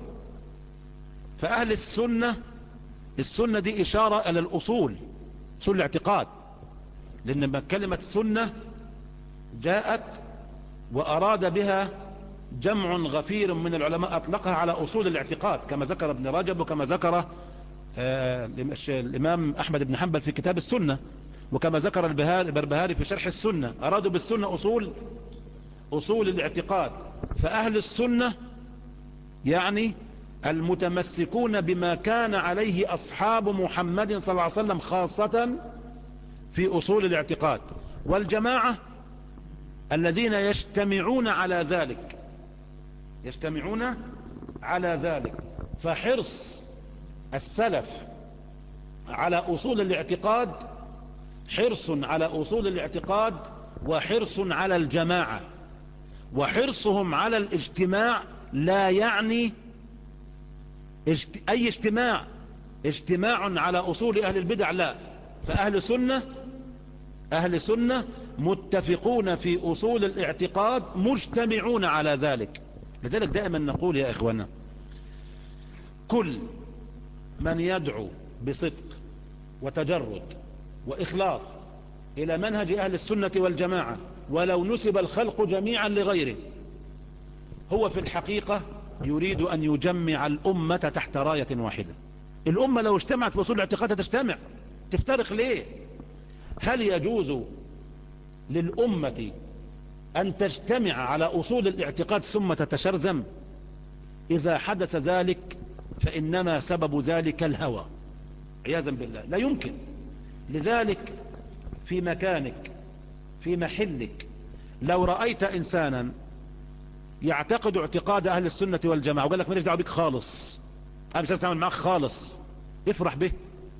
فأهل السنة، السنة دي إشارة إلى الأصول، أصول الاعتقاد، لأن كلمة سنة جاءت وأراد بها جمع غفير من العلماء أطلقها على أصول الاعتقاد، كما ذكر ابن رجب وكما ذكر آه الإمام أحمد بن حنبل في كتاب السنة، وكما ذكر البربهاري في شرح السنة. أرادوا بالسنة أصول أصول الاعتقاد. فأهل السنة يعني المتمسكون بما كان عليه أصحاب محمد صلى الله عليه وسلم خاصة في أصول الاعتقاد. والجماعة الذين يجتمعون على ذلك، يجتمعون على ذلك. فحرص السلف على أصول الاعتقاد حرص على أصول الاعتقاد وحرص على الجماعة. وحرصهم على الاجتماع لا يعني اجت... أي اجتماع اجتماع على أصول أهل البدع، لا. فأهل سنة أهل سنة متفقون في أصول الاعتقاد، مجتمعون على ذلك. لذلك دائما نقول يا إخوانا، كل من يدعو بصدق وتجرد وإخلاص إلى منهج أهل السنة والجماعة ولو نسب الخلق جميعا لغيره، هو في الحقيقة يريد أن يجمع الأمة تحت راية واحدة. الأمة لو اجتمعت في أصول الاعتقاد تجتمع، تفترق ليه؟ هل يجوز للأمة أن تجتمع على أصول الاعتقاد ثم تتشرذم؟ إذا حدث ذلك فإنما سبب ذلك الهوى عياذا بالله، لا يمكن. لذلك في مكانك في محلك لو رأيت إنسانا يعتقد اعتقاد أهل السنة والجماعة وقال لك ما دعوه بك خالص، أنا مش هستعمل معك خالص، افرح به،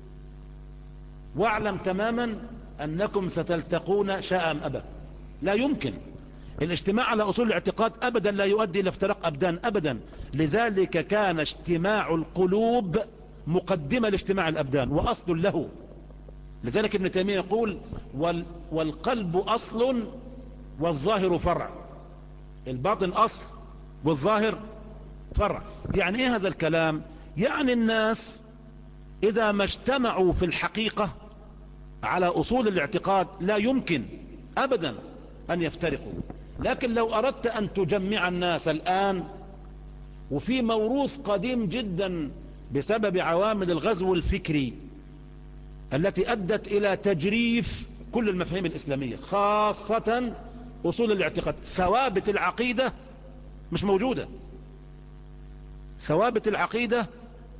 واعلم تماما أنكم ستلتقون شاء أم أبى. لا يمكن الاجتماع على أصول الاعتقاد أبدا لا يؤدي إلى افتراق أبدان أبدا. لذلك كان اجتماع القلوب مقدمة لاجتماع الأبدان وأصل له. لذلك ابن تيمية يقول وال والقلب أصل والظاهر فرع. الباطن أصل والظاهر فرع. يعني ايه هذا الكلام؟ يعني الناس إذا ما اجتمعوا في الحقيقة على أصول الاعتقاد لا يمكن أبدا أن يفترقوا. لكن لو أردت أن تجمع الناس الآن، وفي موروث قديم جدا بسبب عوامل الغزو الفكري التي أدت إلى تجريف كل المفاهيم الإسلامية خاصة أصول الاعتقاد، ثوابت العقيدة مش موجودة. ثوابت العقيدة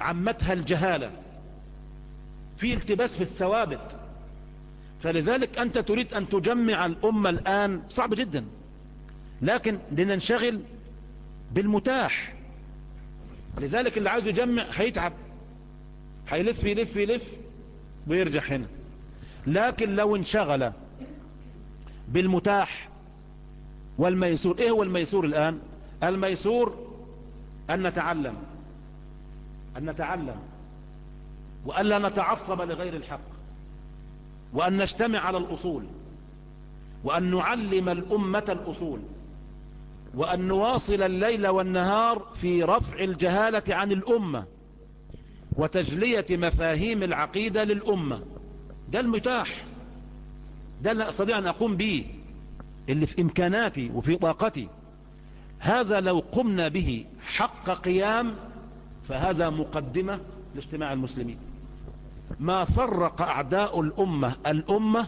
عمتها الجهالة، في التباس في الثوابت. فلذلك أنت تريد أن تجمع الأمة الآن، صعب جدا، لكن لننشغل بالمتاح. لذلك اللي عاوز يجمع هيتعب، هيلف يلف يلف ويرجع هنا. لكن لو انشغل بالمتاح والميسور. ايه هو الميسور الآن؟ الميسور أن نتعلم أن نتعلم وألا نتعصب لغير الحق، وأن نجتمع على الأصول، وأن نعلم الأمة الأصول، وأن نواصل الليل والنهار في رفع الجهالة عن الأمة وتجلية مفاهيم العقيدة للأمة. ده المتاح، ده اللي أستطيع أن أقوم به، اللي في إمكاناتي وفي طاقتي. هذا لو قمنا به حق قيام فهذا مقدمة لاجتماع المسلمين. ما فرق أعداء الأمة الأمة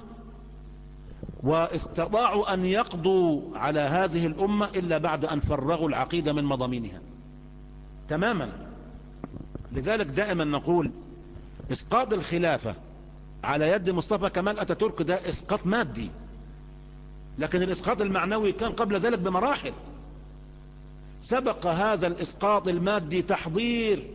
واستطاعوا أن يقضوا على هذه الأمة إلا بعد أن فرغوا العقيدة من مضامينها تماما. لذلك دائما نقول إسقاط الخلافة على يد مصطفى كمال أتاتورك ده إسقاط مادي، لكن الإسقاط المعنوي كان قبل ذلك بمراحل. سبق هذا الإسقاط المادي تحضير،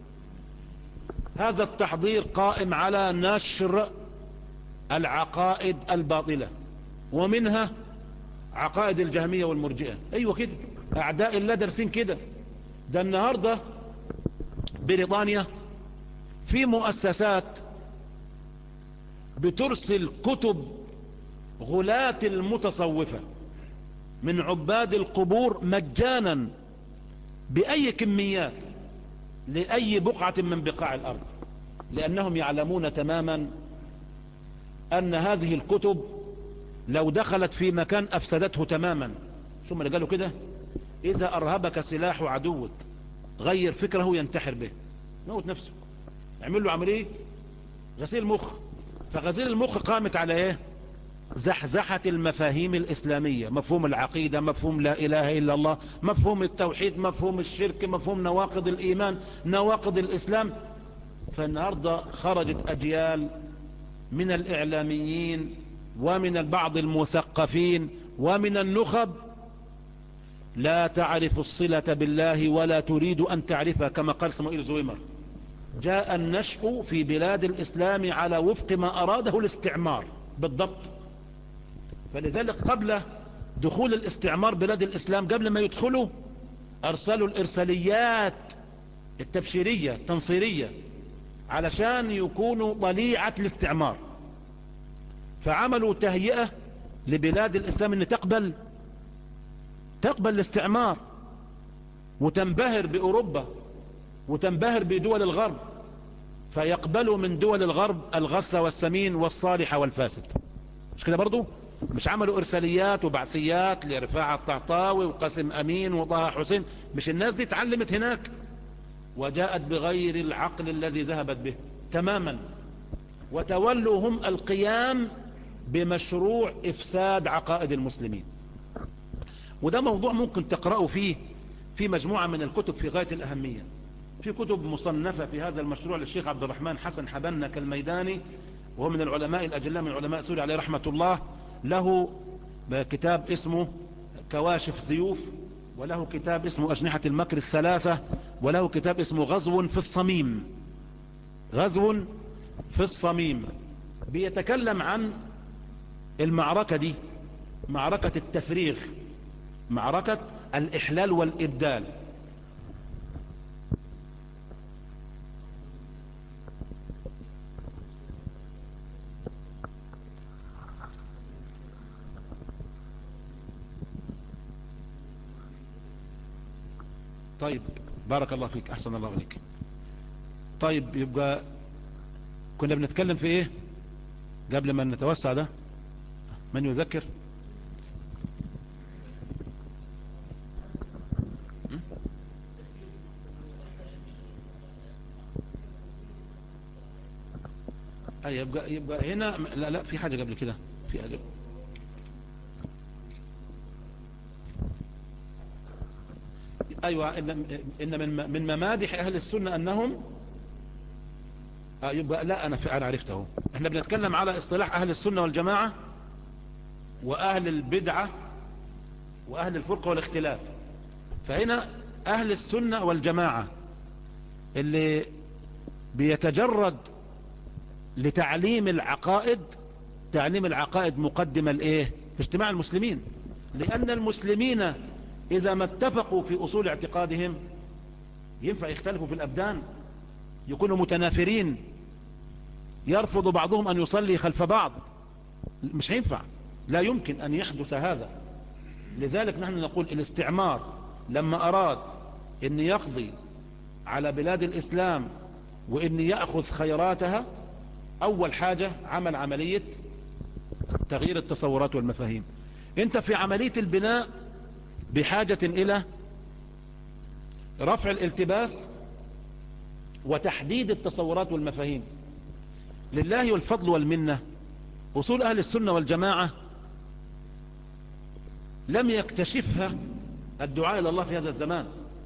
هذا التحضير قائم على نشر العقائد الباطلة، ومنها عقائد الجهمية والمرجئة. ايوه كده، اعداء الله درسين كده. ده النهاردة بريطانيا في مؤسسات بترسل كتب غلاة المتصوفة من عباد القبور مجانا بأي كميات لأي بقعة من بقاع الأرض، لأنهم يعلمون تماما أن هذه الكتب لو دخلت في مكان أفسدته تماما. شو ما قالوا كده؟ إذا أرهبك سلاح عدوك غير فكره ينتحر به، موت نفسه، اعمل له عملية غسيل مخ. فغسيل المخ قامت على ايه؟ زحزحة المفاهيم الإسلامية، مفهوم العقيدة، مفهوم لا إله إلا الله، مفهوم التوحيد، مفهوم الشرك، مفهوم نواقض الإيمان، نواقض الإسلام. فالنهاردة خرجت أجيال من الإعلاميين ومن بعض المثقفين ومن النخب لا تعرف الصلة بالله ولا تريد أن تعرفها، كما قال اسماعيل زويمر: جاء النشء في بلاد الإسلام على وفق ما أراده الاستعمار بالضبط. فلذلك قبل دخول الاستعمار بلاد الإسلام، قبل ما يدخلوا، أرسلوا الإرساليات التبشيرية التنصيرية علشان يكونوا طليعة الاستعمار. فعملوا تهيئة لبلاد الإسلام أن تقبل تقبل الاستعمار وتنبهر بأوروبا وتنبهر بدول الغرب، فيقبلوا من دول الغرب الغث والسمين والصالح والفاسد. مش كده برضو؟ مش عملوا إرساليات وبعثيات لرفاعة الطهطاوي وقاسم أمين وطه حسين؟ مش الناس دي اتعلمت هناك وجاءت بغير العقل الذي ذهبت به تماما، وتولوا هم القيام بمشروع إفساد عقائد المسلمين. وده موضوع ممكن تقرأوا فيه في مجموعة من الكتب في غاية الأهمية. في كتب مصنفة في هذا المشروع للشيخ عبد الرحمن حسن حبنة كالميداني، وهو من العلماء الأجلاء من علماء سوريا عليه رحمة الله. له كتاب اسمه كواشف زيوف، وله كتاب اسمه أجنحة المكر الثلاثة، وله كتاب اسمه غزو في الصميم. غزو في الصميم بيتكلم عن المعركة دي، معركة التفريغ، معركة الإحلال والإبدال. طيب بارك الله فيك، أحسن الله عليك. طيب يبقى كنا بنتكلم في ايه قبل ما نتوسع؟ ده من يذكر؟ أي يبقى, يبقى هنا لا لا في حاجة قبل كده، في حاجة. أيوة، إن, إن من, من ممادح أهل السنة أنهم آه يبقى لا أنا أنا عرفته. احنا بنتكلم على اصطلاح أهل السنة والجماعة وأهل البدعة وأهل الفرقة والاختلاف. فهنا أهل السنة والجماعة اللي بيتجرد لتعليم العقائد، تعليم العقائد مقدمة لإيه؟ في اجتماع المسلمين، لأن المسلمين إذا ما اتفقوا في أصول اعتقادهم ينفع يختلفوا في الأبدان، يكونوا متنافرين، يرفض بعضهم أن يصلي خلف بعض، مش هينفع، لا يمكن أن يحدث هذا. لذلك نحن نقول الاستعمار لما أراد أن يقضي على بلاد الإسلام وأن يأخذ خيراتها، أول حاجة عمل عملية تغيير التصورات والمفاهيم. أنت في عملية البناء بحاجة إلى رفع الالتباس وتحديد التصورات والمفاهيم. لله والفضل والمنة، أصول أهل السنة والجماعة لم يكتشفها الدعاء إلى الله في هذا الزمان.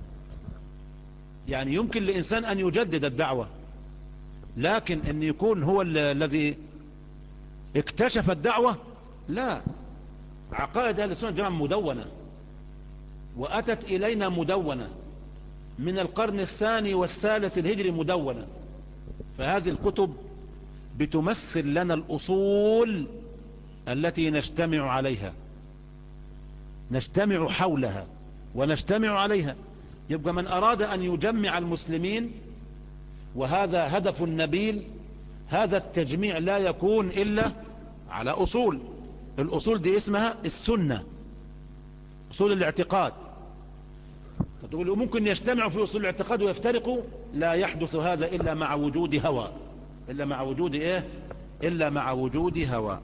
يعني يمكن لإنسان أن يجدد الدعوة، لكن أن يكون هو الذي اكتشف الدعوة لا. عقائد أهل السنة والجماعة مدونة، وأتت إلينا مدونة من القرن الثاني والثالث الهجري مدونة. فهذه الكتب بتمثل لنا الأصول التي نجتمع عليها، نجتمع حولها ونجتمع عليها. يبقى من أراد أن يجمع المسلمين، وهذا هدف نبيل، هذا التجميع لا يكون إلا على أصول. الأصول دي اسمها السنة، أصول الاعتقاد. تقول ممكن يجتمعوا في أصول الاعتقاد ويفترقوا، لا يحدث هذا إلا مع وجود هوى، إلا مع وجود إيه؟ إلا مع وجود هوى.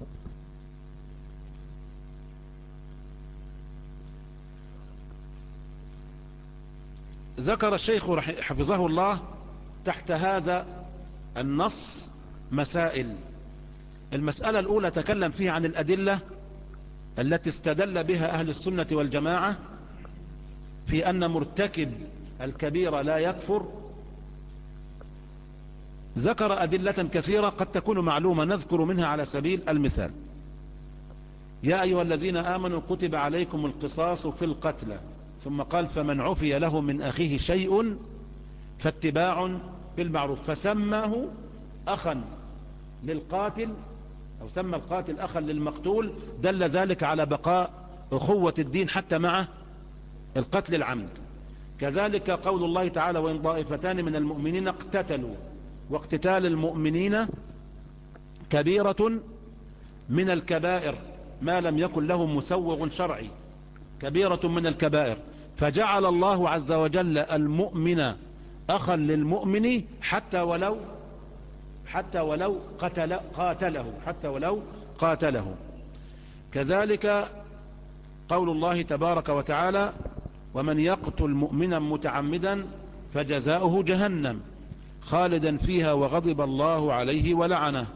ذكر الشيخ حفظه الله تحت هذا النص مسائل. المسألة الأولى تكلم فيها عن الأدلة التي استدل بها أهل السنة والجماعة في أن مرتكب الكبيرة لا يكفر. ذكر أدلة كثيرة قد تكون معلومة، نذكر منها على سبيل المثال: يا أيها الذين آمنوا كتب عليكم القصاص في القتلى، ثم قال فمن عفي له من أخيه شيء فاتباع بالمعروف، فسماه أخا للقاتل أو سمى القاتل أخا للمقتول، دل ذلك على بقاء أخوة الدين حتى مع القتل العمد. كذلك قول الله تعالى وإن طائفتان من المؤمنين اقتتلوا، واقتتال المؤمنين كبيرة من الكبائر ما لم يكن له مسوغ شرعي، كبيرة من الكبائر. فجعل الله عز وجل المؤمن أخا للمؤمن حتى ولو حتى ولو قتل قاتله حتى ولو قاتله. كذلك قول الله تبارك وتعالى ومن يقتل مؤمنا متعمدا فجزاؤه جهنم خالدا فيها وغضب الله عليه ولعنه،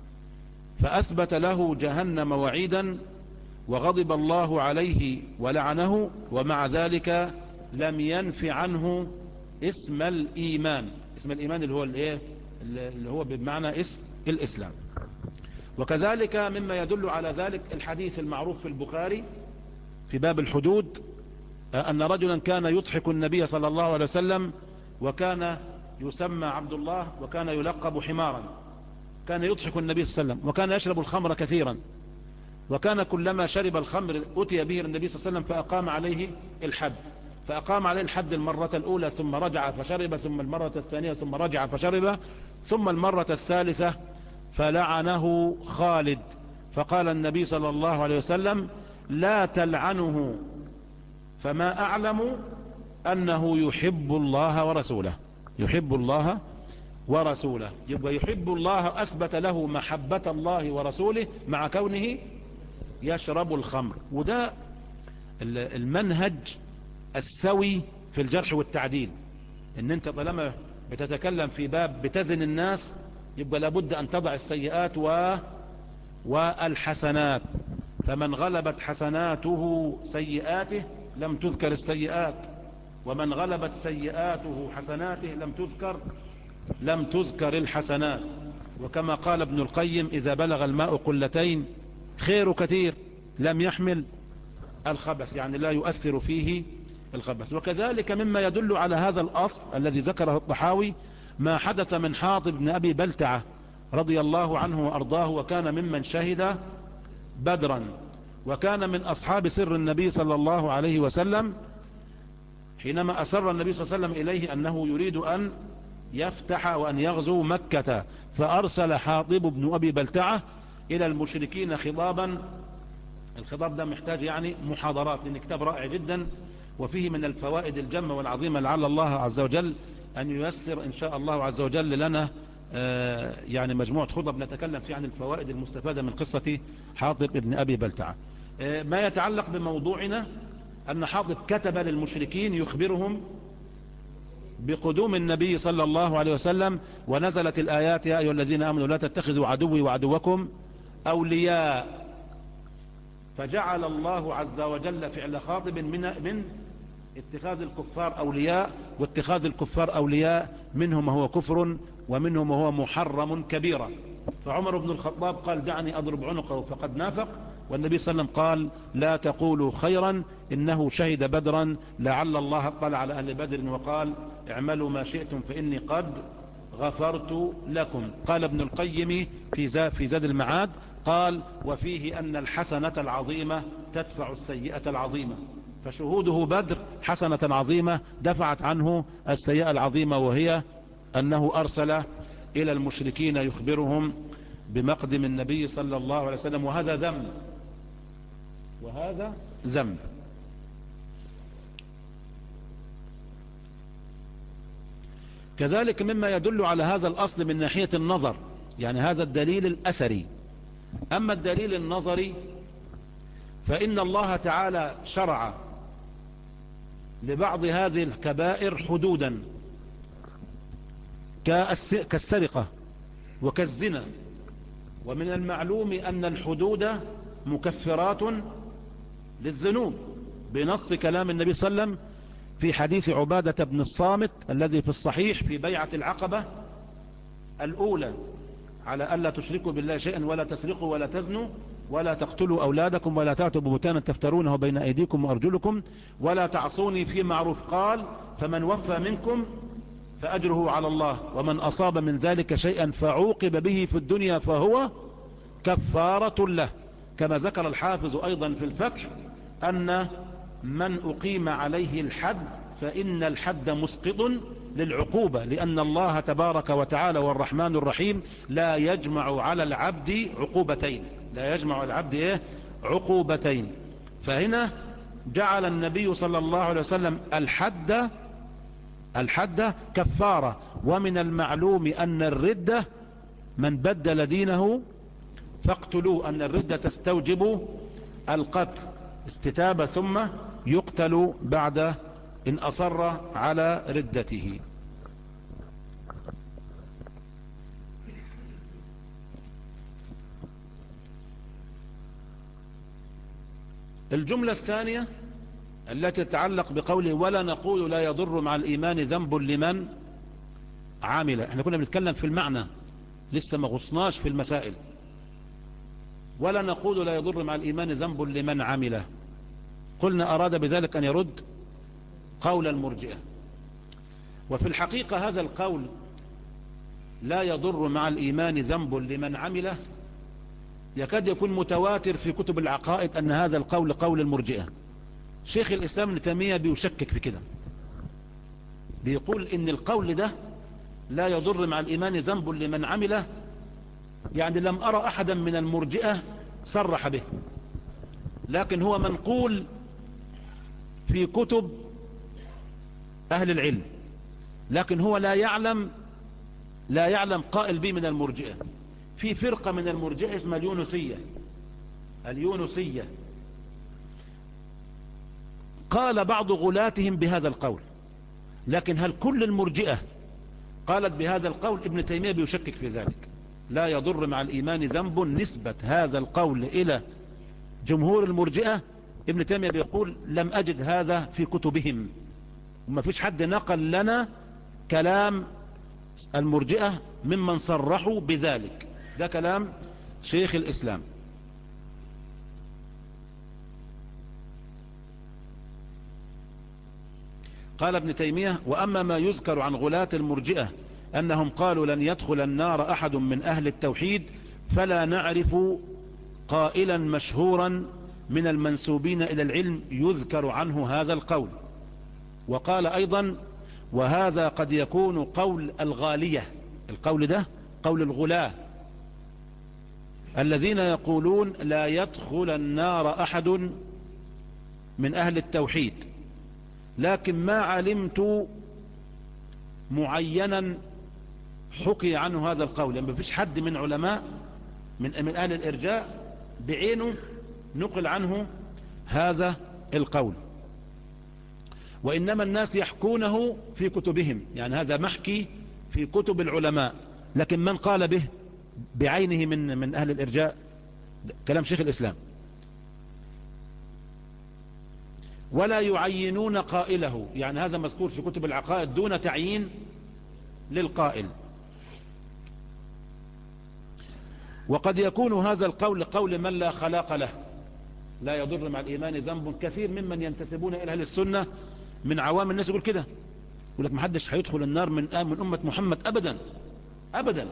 فأثبت له جهنم وعيدا وغضب الله عليه ولعنه، ومع ذلك لم ينف عنه اسم الإيمان. اسم الإيمان اللي هو الايه اللي هو بمعنى اسم الإسلام. وكذلك مما يدل على ذلك الحديث المعروف في البخاري في باب الحدود أن رجلا كان يضحك النبي صلى الله عليه وسلم، وكان يسمى عبد الله، وكان يلقب حمارا. كان يضحك النبي صلى الله عليه وسلم، وكان يشرب الخمر كثيرا، وكان كلما شرب الخمر أتي به النبي صلى الله عليه وسلم فأقام عليه الحد، فأقام عليه الحد المرة الأولى ثم رجع فشرب، ثم المرة الثانية ثم رجع فشرب، ثم المرة الثالثة فلعنه خالد. فقال النبي صلى الله عليه وسلم لا تلعنه فما أعلم أنه يحب الله ورسوله، يحب الله ورسوله. يبقى يحب الله، أثبت له محبة الله ورسوله مع كونه يشرب الخمر. وده المنهج السوي في الجرح والتعديل، ان انت طالما بتتكلم في باب بتزن الناس يبقى لابد ان تضع السيئات و... والحسنات. فمن غلبت حسناته سيئاته لم تذكر السيئات، ومن غلبت سيئاته حسناته لم تذكر لم تذكر الحسنات. وكما قال ابن القيم إذا بلغ الماء قلتين خير كثير لم يحمل الخبث، يعني لا يؤثر فيه الخبث. وكذلك مما يدل على هذا الأصل الذي ذكره الطحاوي ما حدث من حاطب بن أبي بلتعة رضي الله عنه وأرضاه، وكان ممن شهد بدرا، وكان من أصحاب سر النبي صلى الله عليه وسلم، حينما أسر النبي صلى الله عليه وسلم إليه أنه يريد أن يفتح وأن يغزو مكة، فأرسل حاطب بن أبي بلتعة إلى المشركين خطابا. الخطاب ده محتاج يعني محاضرات، لأن كتاب رائع جدا وفيه من الفوائد الجمة والعظيمة، لعل الله عز وجل أن ييسر إن شاء الله عز وجل لنا يعني مجموعة خطب نتكلم فيه عن الفوائد المستفادة من قصة حاطب بن أبي بلتعة. ما يتعلق بموضوعنا أن حاطب كتب للمشركين يخبرهم بقدوم النبي صلى الله عليه وسلم، ونزلت الآيات يا أيها الذين آمنوا لا تتخذوا عدوي وعدوكم أولياء. فجعل الله عز وجل فعل خاطب من من اتخاذ الكفار أولياء، واتخاذ الكفار أولياء منهم هو كفر ومنهم هو محرم كبيرا. فعمر بن الخطاب قال دعني أضرب عنقه فقد نافق، والنبي صلى الله عليه وسلم قال لا تقولوا خيرا إنه شهد بدرا لعل الله اطلع على أهل بدر وقال اعملوا ما شئتم فإني قد غفرت لكم. قال ابن القيم في زاد, في زاد المعاد قال وفيه أن الحسنة العظيمة تدفع السيئة العظيمة، فشهوده بدر حسنة عظيمة دفعت عنه السيئة العظيمة، وهي أنه أرسل إلى المشركين يخبرهم بمقدم النبي صلى الله عليه وسلم، وهذا ذنب، وهذا ذنب. كذلك مما يدل على هذا الأصل من ناحية النظر، يعني هذا الدليل الأثري. أما الدليل النظري فإن الله تعالى شرع لبعض هذه الكبائر حدودا كالسرقة وكالزنا، ومن المعلوم أن الحدود مكفرات للذنوب بنص كلام النبي صلى الله عليه وسلم في حديث عبادة بن الصامت الذي في الصحيح في بيعة العقبة الأولى على ألا تشركوا بالله شيئا ولا تسرقوا ولا تزنوا ولا تقتلوا أولادكم ولا تأتوا ببهتانا تفترونه بين أيديكم وأرجلكم ولا تعصوني في معروف. قال فمن وفى منكم فأجره على الله، ومن أصاب من ذلك شيئا فعوقب به في الدنيا فهو كفارة له. كما ذكر الحافظ أيضا في الفتح أن من أقيم عليه الحد فإن الحد مسقط للعقوبة، لأن الله تبارك وتعالى والرحمن الرحيم لا يجمع على العبد عقوبتين، لا يجمع على العبد إيه؟ عقوبتين. فهنا جعل النبي صلى الله عليه وسلم الحد الحد كفارة. ومن المعلوم أن الردة من بدل دينه فاقتلوا، أن الردة تستوجب القتل استتابة ثم يقتل بعد إن أصر على ردته. الجملة الثانية التي تتعلق بقوله ولا نقول لا يضر مع الإيمان ذنب لمن عامل. احنا كنا بنتكلم في المعنى لسه ما غصناش في المسائل. ولا نقول لا يضر مع الإيمان ذنب لمن عمله، قلنا أراد بذلك أن يرد قول المرجئة. وفي الحقيقة هذا القول لا يضر مع الإيمان ذنب لمن عمله يكاد يكون متواتر في كتب العقائد أن هذا القول قول المرجئة. شيخ الإسلام ابن تيمية بيشكك في كده، بيقول إن القول ده لا يضر مع الإيمان ذنب لمن عمله، يعني لم أرى أحدا من المرجئة صرح به، لكن هو منقول في كتب أهل العلم، لكن هو لا يعلم لا يعلم قائل به من المرجئة. في فرقة من المرجئة اسمها اليونسية اليونسية قال بعض غلاتهم بهذا القول، لكن هل كل المرجئة قالت بهذا القول؟ ابن تيمية بيشكك في ذلك. لا يضر مع الإيمان ذنب، نسبة هذا القول إلى جمهور المرجئة، ابن تيمية بيقول لم أجد هذا في كتبهم، وما فيش حد نقل لنا كلام المرجئة ممن صرحوا بذلك. ده كلام شيخ الإسلام. قال ابن تيمية: وأما ما يذكر عن غلاة المرجئة أنهم قالوا لن يدخل النار أحد من أهل التوحيد، فلا نعرف قائلا مشهورا من المنسوبين إلى العلم يذكر عنه هذا القول. وقال أيضا: وهذا قد يكون قول الغالية. القول ده قول الغلاة الذين يقولون لا يدخل النار أحد من أهل التوحيد، لكن ما علمت معينا حكي عنه هذا القول، يعني ما فيش حد من علماء من من أهل الإرجاء بعينه نقل عنه هذا القول، وإنما الناس يحكونه في كتبهم، يعني هذا محكي في كتب العلماء، لكن من قال به بعينه من من أهل الإرجاء كلام شيخ الإسلام. ولا يعينون قائله، يعني هذا مذكور في كتب العقائد دون تعيين للقائل. وقد يكون هذا القول قول من لا خلاق له، لا يضر مع الإيمان ذنب. كثير ممن ينتسبون إلى أهل السنة من عوام الناس يقول كده، يقول لك ما حدش هيدخل النار من من أمة محمد أبدا أبدا.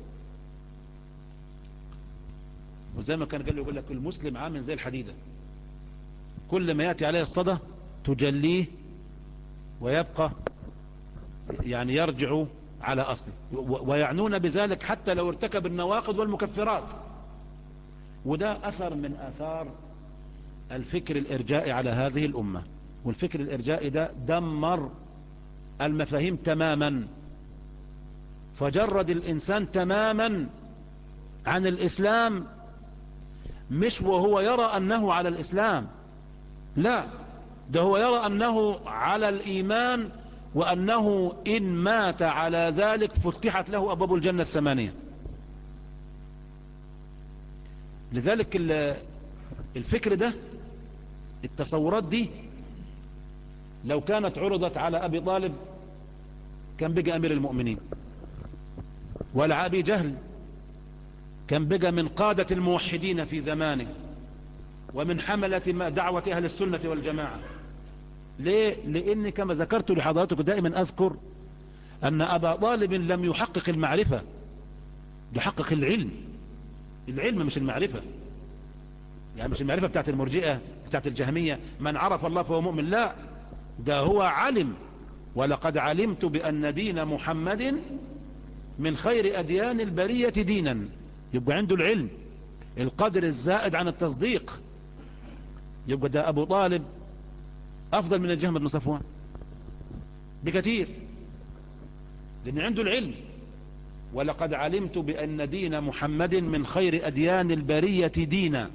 وزي ما كان قال يقول لك المسلم عامل زي الحديدة، كل ما يأتي عليه الصدى تجليه ويبقى يعني يرجع على أصله، ويعنون بذلك حتى لو ارتكب النواقض والمكفرات. وده أثر من آثار الفكر الإرجائي على هذه الأمة. والفكر الإرجائي ده دمر المفاهيم تماما، فجرد الإنسان تماما عن الإسلام، مش وهو يرى أنه على الإسلام، لا، ده هو يرى أنه على الإيمان، وأنه إن مات على ذلك فتحت له أبواب الجنة الثمانية. لذلك الفكر ده، التصورات دي لو كانت عرضت على أبي طالب كان بقى أمير المؤمنين، ولا أبي جهل كان بقى من قادة الموحدين في زمانه ومن حملة دعوة أهل السنة والجماعة. ليه؟ لأن كما ذكرت لحضراتكم دائما أذكر أن أبا طالب لم يحقق المعرفة، يحقق العلم. العلم مش المعرفة، يعني مش المعرفة بتاعت المرجئة بتاعت الجهمية من عرف الله فهو مؤمن، لا، ده هو علم. ولقد علمت بأن دين محمد من خير أديان البرية دينا. يبقى عنده العلم، القدر الزائد عن التصديق. يبقى ده أبو طالب أفضل من الجهم بن صفوان بكثير، لأن عنده العلم. ولقد علمت بأن دين محمد من خير أديان البرية دينا.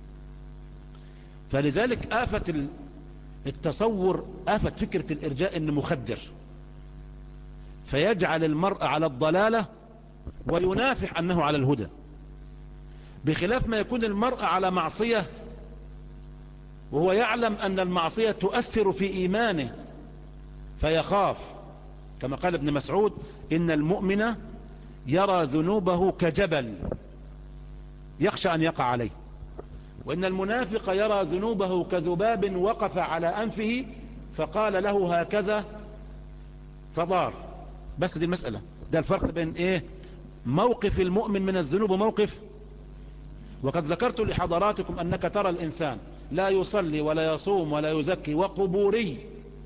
فلذلك آفة التصور، آفة فكرة الإرجاء إنه مخدر، فيجعل المرء على الضلالة وينافح أنه على الهدى، بخلاف ما يكون المرء على معصية وهو يعلم أن المعصية تؤثر في إيمانه فيخاف، كما قال ابن مسعود: إن المؤمن يرى ذنوبه كجبل يخشى أن يقع عليه، وإن المنافق يرى ذنوبه كذباب وقف على أنفه فقال له هكذا فضار. بس دي المسألة، ده الفرق بين إيه؟ موقف المؤمن من الذنوب وموقف. وقد ذكرت لحضراتكم أنك ترى الإنسان لا يصلي ولا يصوم ولا يزكي وقبوري،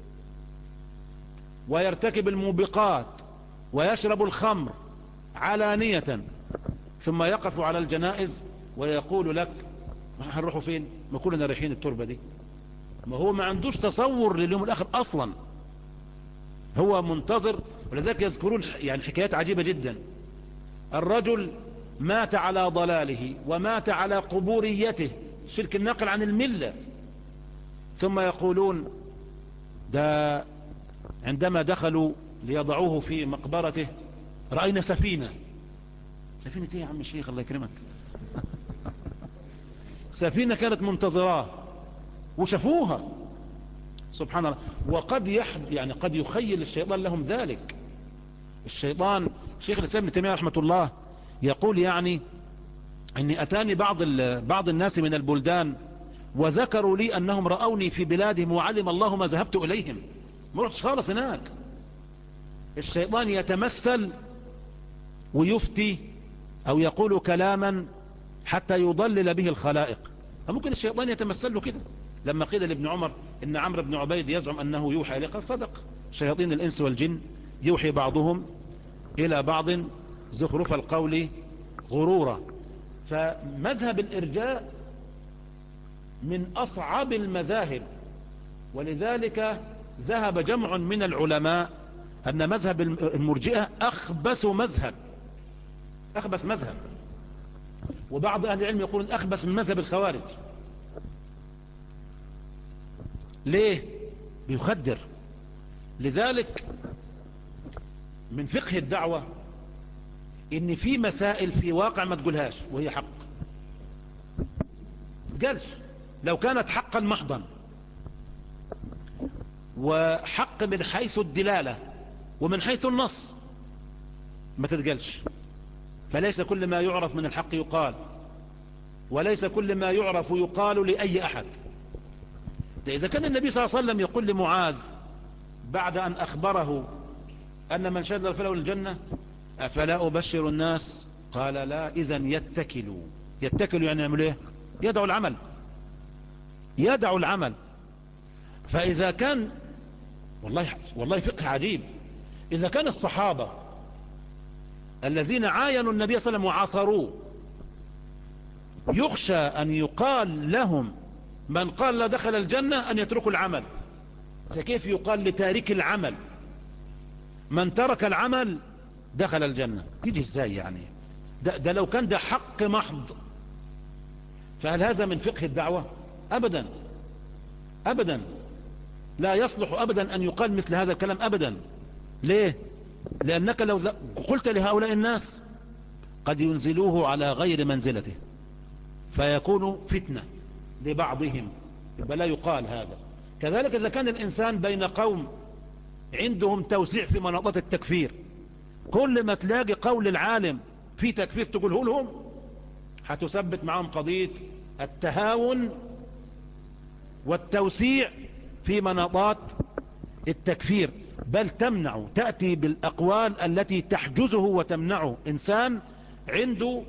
ويرتكب الموبقات ويشرب الخمر علانية، ثم يقف على الجنائز ويقول لك هنروحوا فين؟ ما كلنا رايحين التربة دي. ما هو ما عندوش تصور لليوم الآخر أصلا، هو منتظر. ولذلك يذكرون يعني حكايات عجيبة جدا. الرجل مات على ضلاله ومات على قبوريته، شرك الناقل عن الملة، ثم يقولون ده عندما دخلوا ليضعوه في مقبرته رأينا سفينة. سفينة ايه يا عم الشيخ الله يكرمك؟ سفينة كانت منتظراه وشافوها. سبحان الله. وقد يحب يعني قد يخيل الشيطان لهم ذلك، الشيطان شيخ الإسلام ابن تيمية رحمة الله يقول يعني أني أتاني بعض بعض الناس من البلدان وذكروا لي أنهم رأوني في بلادهم وعلم الله ما ذهبت إليهم، ما رحتش خالص هناك. الشيطان يتمثل ويفتي أو يقول كلاما حتى يضلل به الخلائق. فممكن الشيطان يتمثل له كده. لما قيل لابن عمر إن عمرو بن عبيد يزعم أنه يوحى إليه، قال صدق، شياطين الإنس والجن يوحي بعضهم إلى بعض زخرف القول غرورا. فمذهب الإرجاء من أصعب المذاهب، ولذلك ذهب جمع من العلماء أن مذهب المرجئة أخبث مذهب، أخبث مذهب. وبعض أهل العلم يقولون أخبث من مذهب الخوارج. ليه؟ بيخدر. لذلك من فقه الدعوة إن في مسائل في واقع ما تقولهاش وهي حق، قالش لو كانت حقا محضا وحق من حيث الدلالة ومن حيث النص ما تتقالش. فليس كل ما يعرف من الحق يقال، وليس كل ما يعرف يقال لأي أحد. إذا كان النبي صلى الله عليه وسلم يقول لمعاذ بعد أن أخبره أن من شهد له الجنة أفلا أبشر الناس، قال لا، إذن يتكلوا. يتكلوا يعني يعمل إيه؟ يدعوا العمل، يدعوا العمل. فإذا كان والله والله فقه عجيب، إذا كان الصحابة الذين عاينوا النبي صلى الله عليه وسلم وعاصروه يخشى أن يقال لهم من قال لا دخل الجنة أن يتركوا العمل، فكيف يقال لتارك العمل من ترك العمل دخل الجنة؟ تيجي ازاي يعني؟ ده, ده لو كان ده حق محض. فهل هذا من فقه الدعوة؟ أبدا أبدا، لا يصلح أبدا أن يقال مثل هذا الكلام أبدا. ليه؟ لأنك لو قلت لهؤلاء الناس قد ينزلوه على غير منزلته فيكون فتنة لبعضهم، يبقى لا يقال هذا. كذلك إذا كان الإنسان بين قوم عندهم توسيع في مناطات التكفير، كل ما تلاقي قول العالم في تكفير تقوله لهم، هتثبت معهم قضية التهاون والتوسيع في مناطات التكفير، بل تمنع، تأتي بالأقوال التي تحجزه وتمنعه. إنسان عنده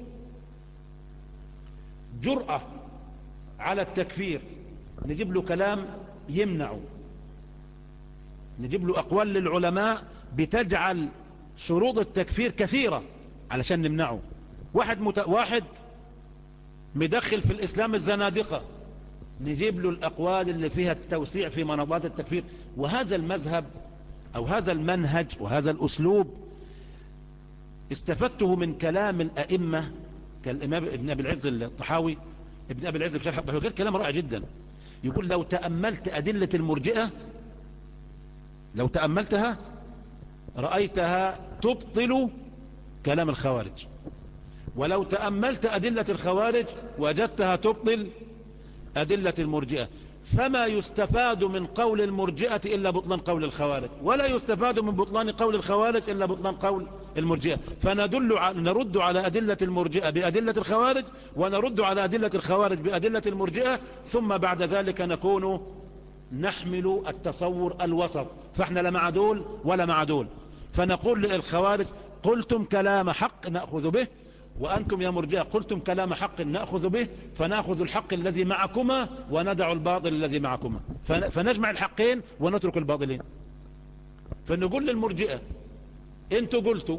جرأة على التكفير نجيب له كلام يمنعه، نجيب له أقوال للعلماء بتجعل شروط التكفير كثيرة علشان نمنعه. واحد مت... واحد مدخل في الإسلام الزنادقة، نجيب له الأقوال اللي فيها التوسيع في مناطات التكفير. وهذا المذهب أو هذا المنهج وهذا الأسلوب استفدته من كلام الأئمة كالإمام ابن أبي العز الطحاوي. ابن أبي العز بشرح الطحاوي قال كلام رائع جدا، يقول لو تأملت أدلة المرجئة، لو تأملتها رأيتها تبطل كلام الخوارج، ولو تأملت أدلة الخوارج وجدتها تبطل أدلة المرجئة. فما يستفاد من قول المرجئة إلا بطلان قول الخوارج، ولا يستفاد من بطلان قول الخوارج إلا بطلان قول المرجئة. فندل على نرد على أدلة المرجئة بأدلة الخوارج، ونرد على أدلة الخوارج بأدلة المرجئة، ثم بعد ذلك نكون نحمل التصور الوسط، فاحنا لا مع دول ولا مع دول. فنقول للخوارج قلتم كلام حق نأخذ به، وأنتم يا مرجئة قلتم كلام حق نأخذ به، فنأخذ الحق الذي معكما وندع الباطل الذي معكما، فنجمع الحقين ونترك الباطلين. فنقول للمرجئة انتوا قلتوا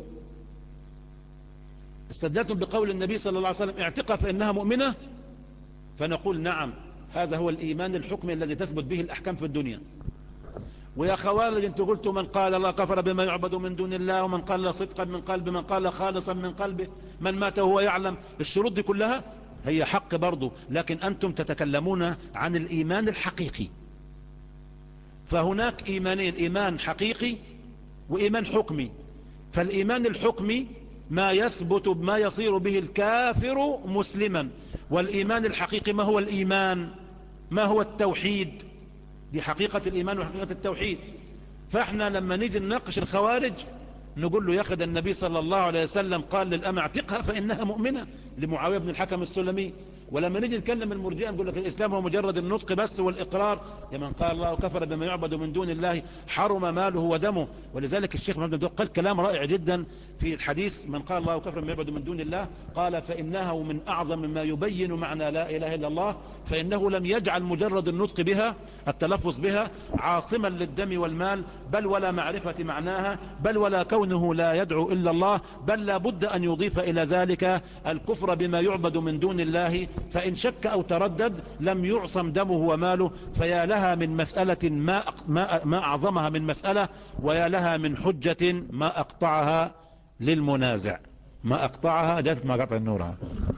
استدلتم بقول النبي صلى الله عليه وسلم اعتقى فإنها مؤمنة، فنقول نعم، هذا هو الإيمان الحكمي الذي تثبت به الأحكام في الدنيا. ويا خوارج انتوا قلتوا من قال الله كفر بما يعبد من دون الله، ومن قال صدقا من قلبه، من قال خالصا من قلبه، من مات وهو يعلم. الشروط دي كلها هي حق برضو، لكن أنتم تتكلمون عن الإيمان الحقيقي. فهناك إيمانين، إيمان حقيقي وإيمان حكمي. فالإيمان الحكمي ما يثبت بما يصير به الكافر مسلما، والإيمان الحقيقي ما هو الإيمان؟ ما هو التوحيد؟ دي حقيقة الإيمان وحقيقة التوحيد. فاحنا لما نيجي نناقش الخوارج نقول له ياخد النبي صلى الله عليه وسلم قال للأم اعتقها فإنها مؤمنة لمعاوية بن الحكم السلمي. ولما نيجي نتكلم المرجئة نقول لك الإسلام هو مجرد النطق بس والإقرار، لمن قال الله كفر بما يعبد من دون الله حرم ماله ودمه. ولذلك الشيخ محمد بن قال كلام رائع جدا في الحديث من قال الله كفر بما يعبد من دون الله قال فإنه من أعظم ما يبين معنى لا إله إلا الله، فإنه لم يجعل مجرد النطق بها التلفظ بها عاصما للدم والمال، بل ولا معرفة معناها، بل ولا كونه لا يدعو إلا الله، بل لا بد أن يضيف إلى ذلك الكفر بما يعبد من دون الله، فإن شك أو تردد لم يعصم دمه وماله. فيا لها من مسألة ما, ما, ما أعظمها من مسألة، ويا لها من حجة ما أقطعها للمنازع. ما أقطعها جاءت ما قطع النور.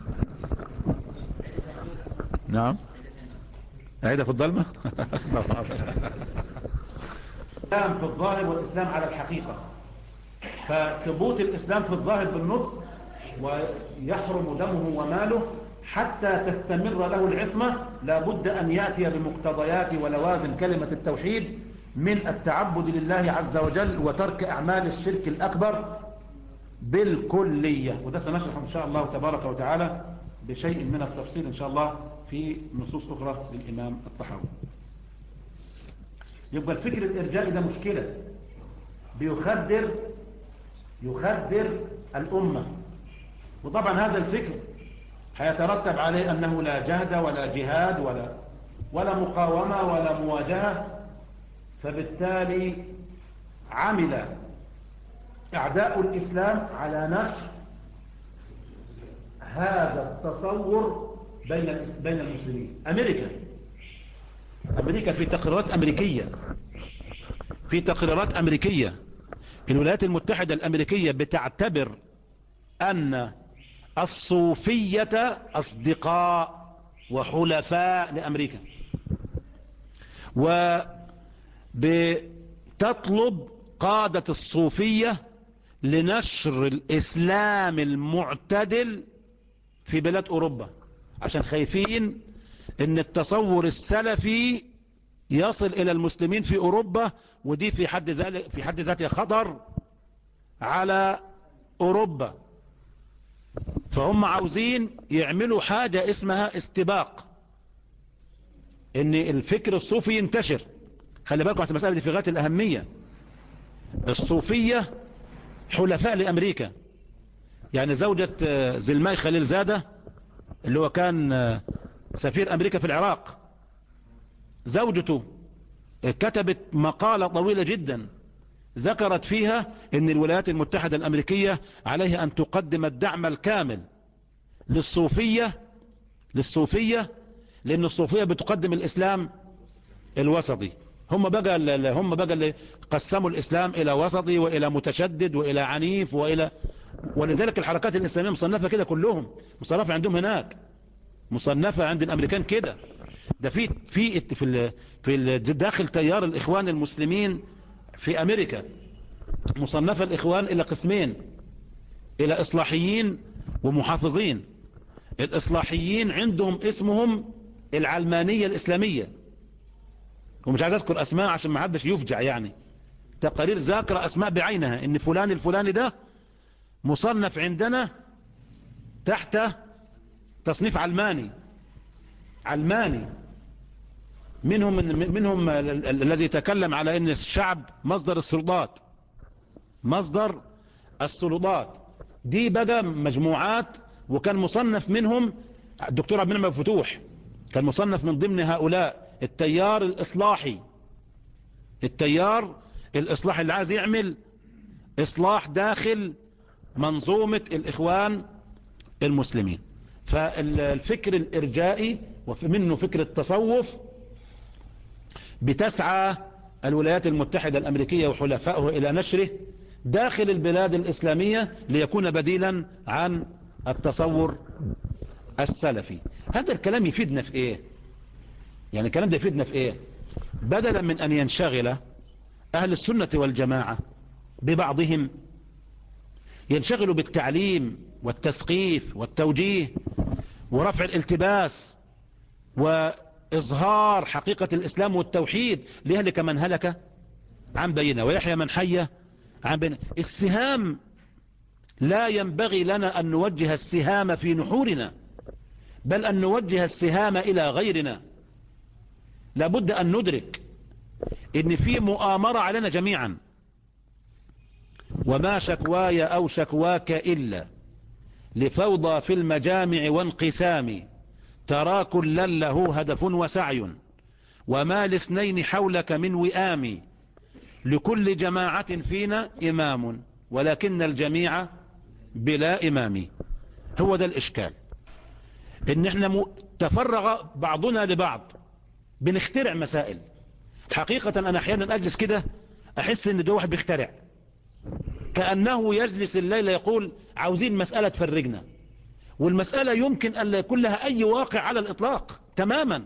نعم عيدة في الظلمة. الإسلام في الظاهر والإسلام على الحقيقة، فثبوت الإسلام في الظاهر بالنطق ويحرم دمه وماله حتى تستمر له العصمة لابد أن يأتي بمقتضيات ولوازم كلمة التوحيد من التعبد لله عز وجل وترك أعمال الشرك الأكبر بالكلية. وده سنشرح إن شاء الله تبارك وتعالى بشيء من التفصيل إن شاء الله في نصوص أخرى للإمام الطحاوي. يبقى الفكر الإرجائي ده مشكلة بيخدر يخدر الأمة، وطبعا هذا الفكر هيترتب عليه أنه لا جهد ولا جهاد ولا ولا مقاومة ولا مواجهة. فبالتالي عمل أعداء الإسلام على نشر هذا التصور بين بين المسلمين. أمريكا أمريكا في تقريرات أمريكية في تقريرات أمريكية الولايات المتحدة الأمريكية بتعتبر أن الصوفية أصدقاء وحلفاء لأمريكا، وبتطلب قادة الصوفية لنشر الإسلام المعتدل في بلاد أوروبا، عشان خايفين ان التصور السلفي يصل إلى المسلمين في أوروبا، ودي في حد ذلك في حد ذاتها خطر على أوروبا. فهم عاوزين يعملوا حاجة اسمها استباق، ان الفكر الصوفي ينتشر. خلي بالكم على المسألة دي في غاية الأهمية. الصوفية حلفاء لأمريكا، يعني زوجة زلماي خليل زادة اللي هو كان سفير أمريكا في العراق، زوجته كتبت مقالة طويلة جدا ذكرت فيها ان الولايات المتحدة الأمريكية عليها أن تقدم الدعم الكامل للصوفية للصوفية لأن الصوفية بتقدم الإسلام الوسطي. هم بقى هم بقى اللي قسموا الإسلام إلى وسطي وإلى متشدد وإلى عنيف وإلى ولذلك الحركات الإسلامية مصنفة كده كلهم، مصنفة عندهم هناك، مصنفة عند الأمريكان كده. ده في في في في داخل تيار الإخوان المسلمين في أمريكا مصنفة الإخوان إلى قسمين، إلى إصلاحيين ومحافظين. الإصلاحيين عندهم اسمهم العلمانية الإسلامية، ومش عايز أذكر أسماء عشان ما حدش يفجع، يعني تقارير ذاكرة أسماء بعينها إن فلان الفلاني ده مصنف عندنا تحت تصنيف علماني علماني. منهم منهم الذي تكلم على ان الشعب مصدر السلطات مصدر السلطات دي بقى مجموعات، وكان مصنف منهم الدكتور عبد المنعم فتوح، كان مصنف من ضمن هؤلاء التيار الإصلاحي التيار الإصلاحي اللي عايز يعمل إصلاح داخل منظومة الإخوان المسلمين. فالفكر الإرجائي ومنه فكر التصوف بتسعى الولايات المتحدة الأمريكية وحلفائه إلى نشره داخل البلاد الإسلامية ليكون بديلا عن التصور السلفي. هذا الكلام يفيدنا في إيه؟ يعني الكلام ده يفيدنا في إيه؟ بدلا من أن ينشغل أهل السنة والجماعة ببعضهم، ينشغلوا بالتعليم والتثقيف والتوجيه ورفع الالتباس وإظهار حقيقة الإسلام والتوحيد ليهلك من هلك عن بينه ويحيى من حي عن بين السهام. لا ينبغي لنا أن نوجه السهام في نحورنا، بل أن نوجه السهام إلى غيرنا. لابد أن ندرك إن في مؤامرة علينا جميعا. وما شكواي أو شكواك إلا لفوضى في المجامع وانقسام، ترى كلا له هدف وسعي، وما لاثنين حولك من وئام، لكل جماعة فينا إمام، ولكن الجميع بلا إمام. هو ده الإشكال، إن احنا تفرغ بعضنا لبعض، بنخترع مسائل. حقيقة أنا أحيانا أجلس كده أحس إن ده واحد بيخترع، كأنه يجلس الليل يقول عاوزين مسألة تفرجنا، والمسألة يمكن أن لا يكون لها أي واقع على الإطلاق تماما.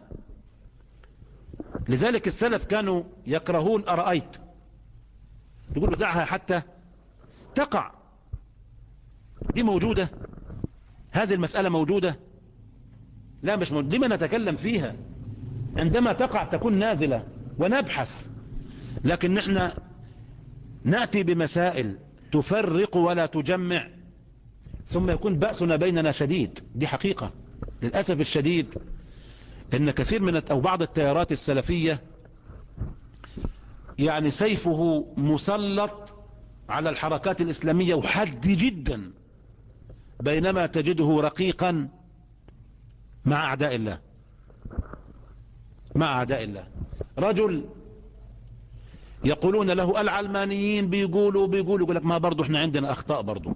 لذلك السلف كانوا يكرهون أرأيت، يقولوا دعها حتى تقع. دي موجودة، هذه المسألة موجودة؟ لا مش موجودة. لما نتكلم فيها؟ عندما تقع تكون نازلة ونبحث. لكن نحن نأتي بمسائل تفرق ولا تجمع، ثم يكون بأسنا بيننا شديد. دي حقيقة للأسف الشديد، إن كثير من أو بعض التيارات السلفية يعني سيفه مسلط على الحركات الإسلامية وحاد جدا، بينما تجده رقيقا مع أعداء الله. مع أعداء الله. رجل يقولون له العلمانيين بيقولوا بيقولوا يقول لك ما برضو احنا عندنا أخطاء برضو.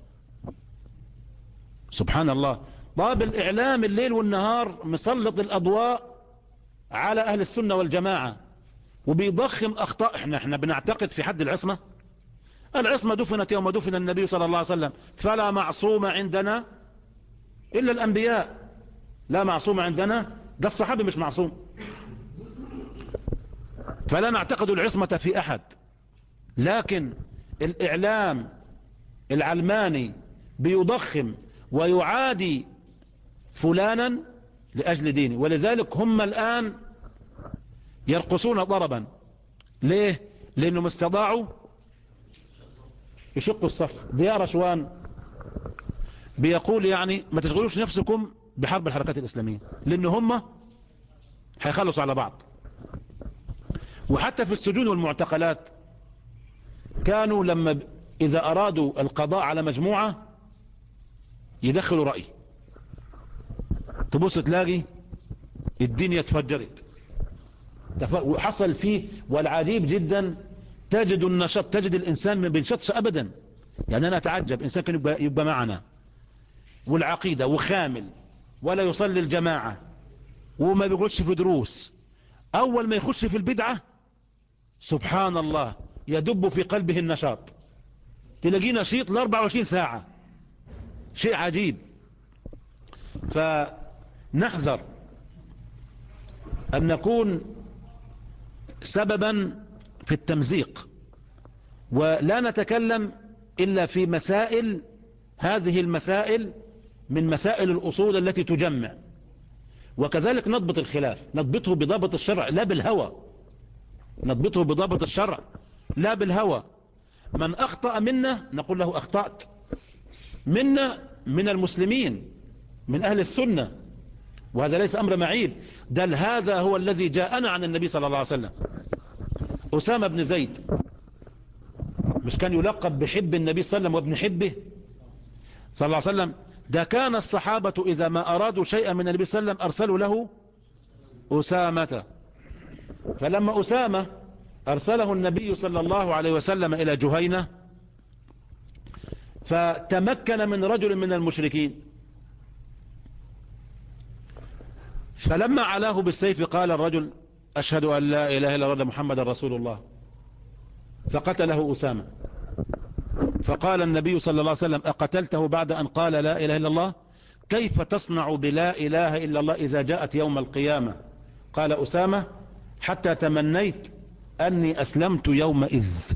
سبحان الله. طاب الإعلام الليل والنهار مسلط الأضواء على أهل السنة والجماعة، وبيضخم أخطاء. احنا احنا بنعتقد في حد العصمة. العصمة دفنت يوم دفن النبي صلى الله عليه وسلم، فلا معصوم عندنا إلا الأنبياء. لا معصوم عندنا، ده الصحابي مش معصوم. فلا نعتقد العصمة في أحد. لكن الإعلام العلماني بيضخم ويعادي فلانا لأجل دينه، ولذلك هم الآن يرقصون ضربا. ليه؟ لأنهم استطاعوا يشقوا الصف. ضياء رشوان بيقول يعني ما تشغلوش نفسكم بحرب الحركات الإسلامية، لأن هم هيخلصوا على بعض. وحتى في السجون والمعتقلات كانوا لما إذا أرادوا القضاء على مجموعة يدخلوا رأي، تبص تلاقي الدنيا اتفجرت وحصل فيه. والعجيب جدا تجد النشاط، تجد الإنسان ما بينشطش أبدا. يعني أنا أتعجب إنسان كان يبقى, يبقى معنا والعقيدة وخامل ولا يصلي الجماعة وما بيقولش في دروس، أول ما يخش في البدعة سبحان الله يدب في قلبه النشاط، تلاقيه نشيط ل أربعة وعشرين ساعة. شيء عجيب. فنحذر أن نكون سببا في التمزيق، ولا نتكلم إلا في مسائل، هذه المسائل من مسائل الأصول التي تجمع. وكذلك نضبط الخلاف، نضبطه بضابط الشرع لا بالهوى. نضبطه بضابط الشرع لا بالهوى. من أخطأ منا نقول له أخطأت، منا من المسلمين من أهل السنة، وهذا ليس أمر معيب. بل هذا هو الذي جاءنا عن النبي صلى الله عليه وسلم. أسامة بن زيد مش كان يلقب بحب النبي صلى الله عليه وسلم وابن حبه صلى الله عليه وسلم؟ ده كان الصحابة إذا ما أرادوا شيئا من النبي صلى الله عليه وسلم أرسلوا له أسامة. فلما أسامة أرسله النبي صلى الله عليه وسلم إلى جهينة، فتمكن من رجل من المشركين، فلما علاه بالسيف قال الرجل أشهد أن لا إله إلا الله محمد رسول الله، فقتله أسامة. فقال النبي صلى الله عليه وسلم أقتلته بعد أن قال لا إله إلا الله؟ كيف تصنع بلا إله إلا الله إذا جاءت يوم القيامة؟ قال أسامة حتى تمنيت أني أسلمت يومئذ.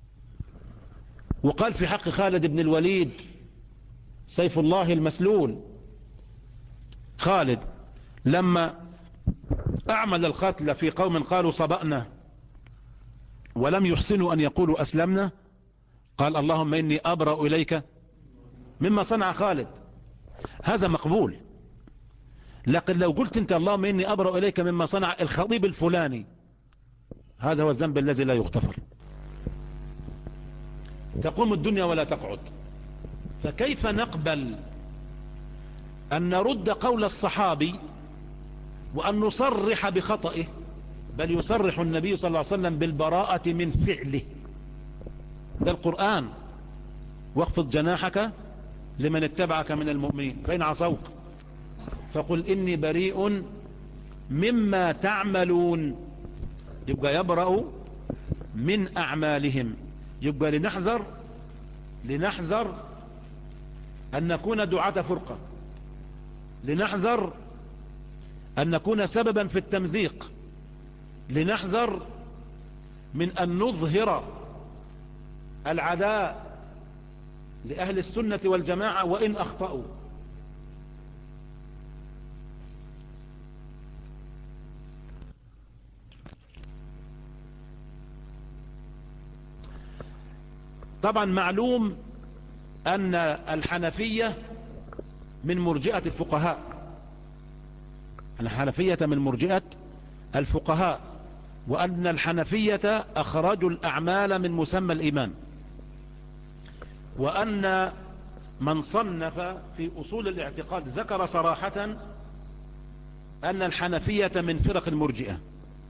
وقال في حق خالد بن الوليد سيف الله المسلول، خالد لما أعمل القتل في قوم قالوا صبأنا ولم يحسنوا أن يقولوا أسلمنا، قال اللهم إني أبرأ إليك مما صنع خالد، هذا مقبول. لكن لو قلت انت اللهم إني أبرأ إليك مما صنع الخطيب الفلاني، هذا هو الذنب الذي لا يغتفر. تقوم الدنيا ولا تقعد. فكيف نقبل أن نرد قول الصحابي وأن نصرح بخطئه، بل يصرح النبي صلى الله عليه وسلم بالبراءة من فعله. ده القرآن، واخفض جناحك لمن اتبعك من المؤمنين فإن عصوك فقل إني بريء مما تعملون. يبقى يبرأ من أعمالهم. يبقى لنحذر لنحذر أن نكون دعاة فرقة، لنحذر أن نكون سببا في التمزيق، لنحذر من أن نظهر العداء لأهل السنة والجماعة وإن أخطأوا. طبعا معلوم أن الحنفية من مرجئة الفقهاء، الحنفية من مرجئة الفقهاء، وأن الحنفية أخرجوا الأعمال من مسمى الإيمان، وأن من صنف في أصول الاعتقاد ذكر صراحة أن الحنفية من فرق المرجئة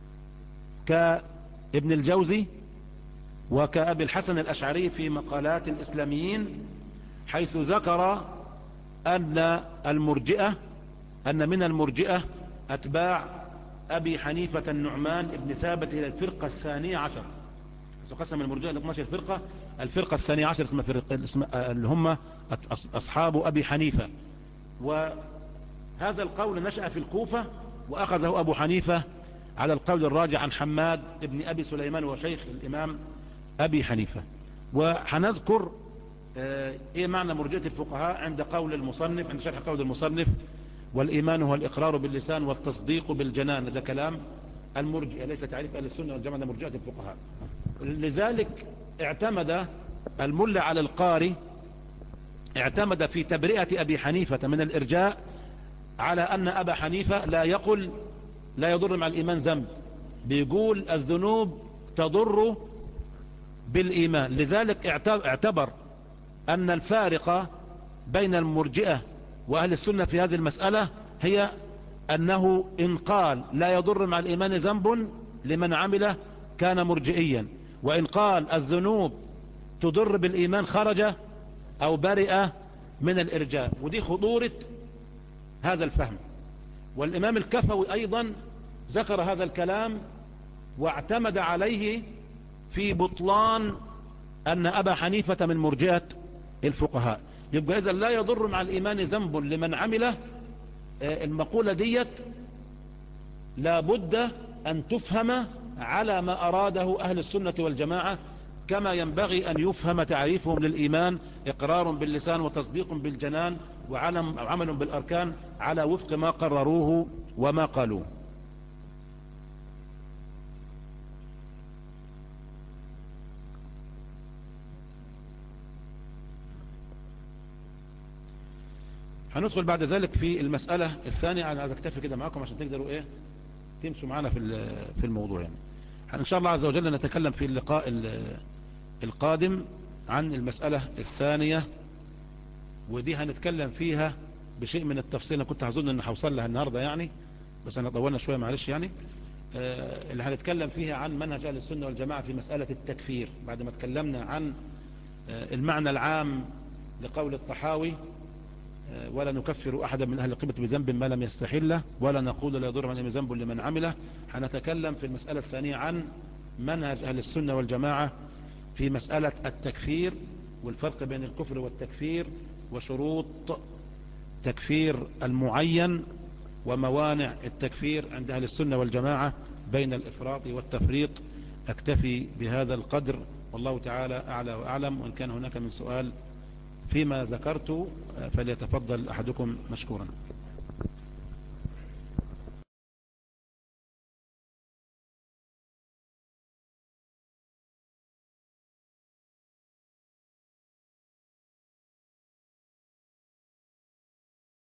كابن الجوزي وكأبي الحسن الأشعري في مقالات الإسلاميين، حيث ذكر أن المرجئة أن من المرجئة أتباع أبي حنيفة النعمان ابن ثابت إلى الفرقة الثانية عشر. قسم المرجئة ل اثنتي عشرة فرقة، الفرقة الثانية عشر اسمها فرقة اللي هم أصحاب أبي حنيفة. وهذا القول نشأ في الكوفة، وأخذه أبو حنيفة على القول الراجع عن حماد ابن أبي سليمان وشيخ الإمام أبي حنيفة. وحنذكر ايه معنى مرجئة الفقهاء عند قول المصنف، عند شرح قول المصنف: والإيمان هو الإقرار باللسان والتصديق بالجنان. ده كلام المرجئة، ليس تعريف أهل السنة والجماعة، مرجئة الفقهاء. لذلك اعتمد الملا على القاري، اعتمد في تبرئة أبي حنيفة من الإرجاء على أن أبا حنيفة لا يقول لا يضر مع الإيمان ذنب، بيقول الذنوب تضر بالإيمان. لذلك اعتبر أن الفارقة بين المرجئة وأهل السنة في هذه المسألة هي أنه إن قال لا يضر مع الإيمان ذنب لمن عمله كان مرجئيا، وإن قال الذنوب تضر بالإيمان خرج أو برئ من الإرجاء. ودي خطورة هذا الفهم. والإمام الكفوي أيضا ذكر هذا الكلام واعتمد عليه في بطلان أن أبا حنيفة من مرجئة الفقهاء. يبقى إذا لا يضر مع الإيمان ذنب لمن عمله، المقولة ديت لابد أن تفهم على ما أراده أهل السنة والجماعة، كما ينبغي أن يفهم تعريفهم للإيمان: إقرار باللسان وتصديق بالجنان وعمل بالأركان على وفق ما قرروه وما قالوه. هندخل بعد ذلك في المسألة الثانية. أنا عايز أكتفي كده معاكم عشان تقدروا إيه تمشوا معنا في في الموضوع. يعني إن شاء الله عز وجل نتكلم في اللقاء القادم عن المسألة الثانية، ودي هنتكلم فيها بشيء من التفصيل. أنا كنت هظن أن هوصل لها النهاردة يعني، بس أنا طولنا شوية معلش. يعني آه اللي هنتكلم فيها عن منهج أهل السنة والجماعة في مسألة التكفير، بعد ما تكلمنا عن آه المعنى العام لقول الطحاوي: ولا نكفر أحدا من أهل القبلة بذنب ما لم يستحله، ولا نقول لا يضر من ذنب لمن عمله. هنتكلم في المسألة الثانية عن منهج أهل السنة والجماعة في مسألة التكفير، والفرق بين الكفر والتكفير، وشروط تكفير المعين، وموانع التكفير عند أهل السنة والجماعة بين الإفراط والتفريط. أكتفي بهذا القدر، والله تعالى أعلى وأعلم. وإن كان هناك من سؤال فيما ذكرت فليتفضل أحدكم مشكورا.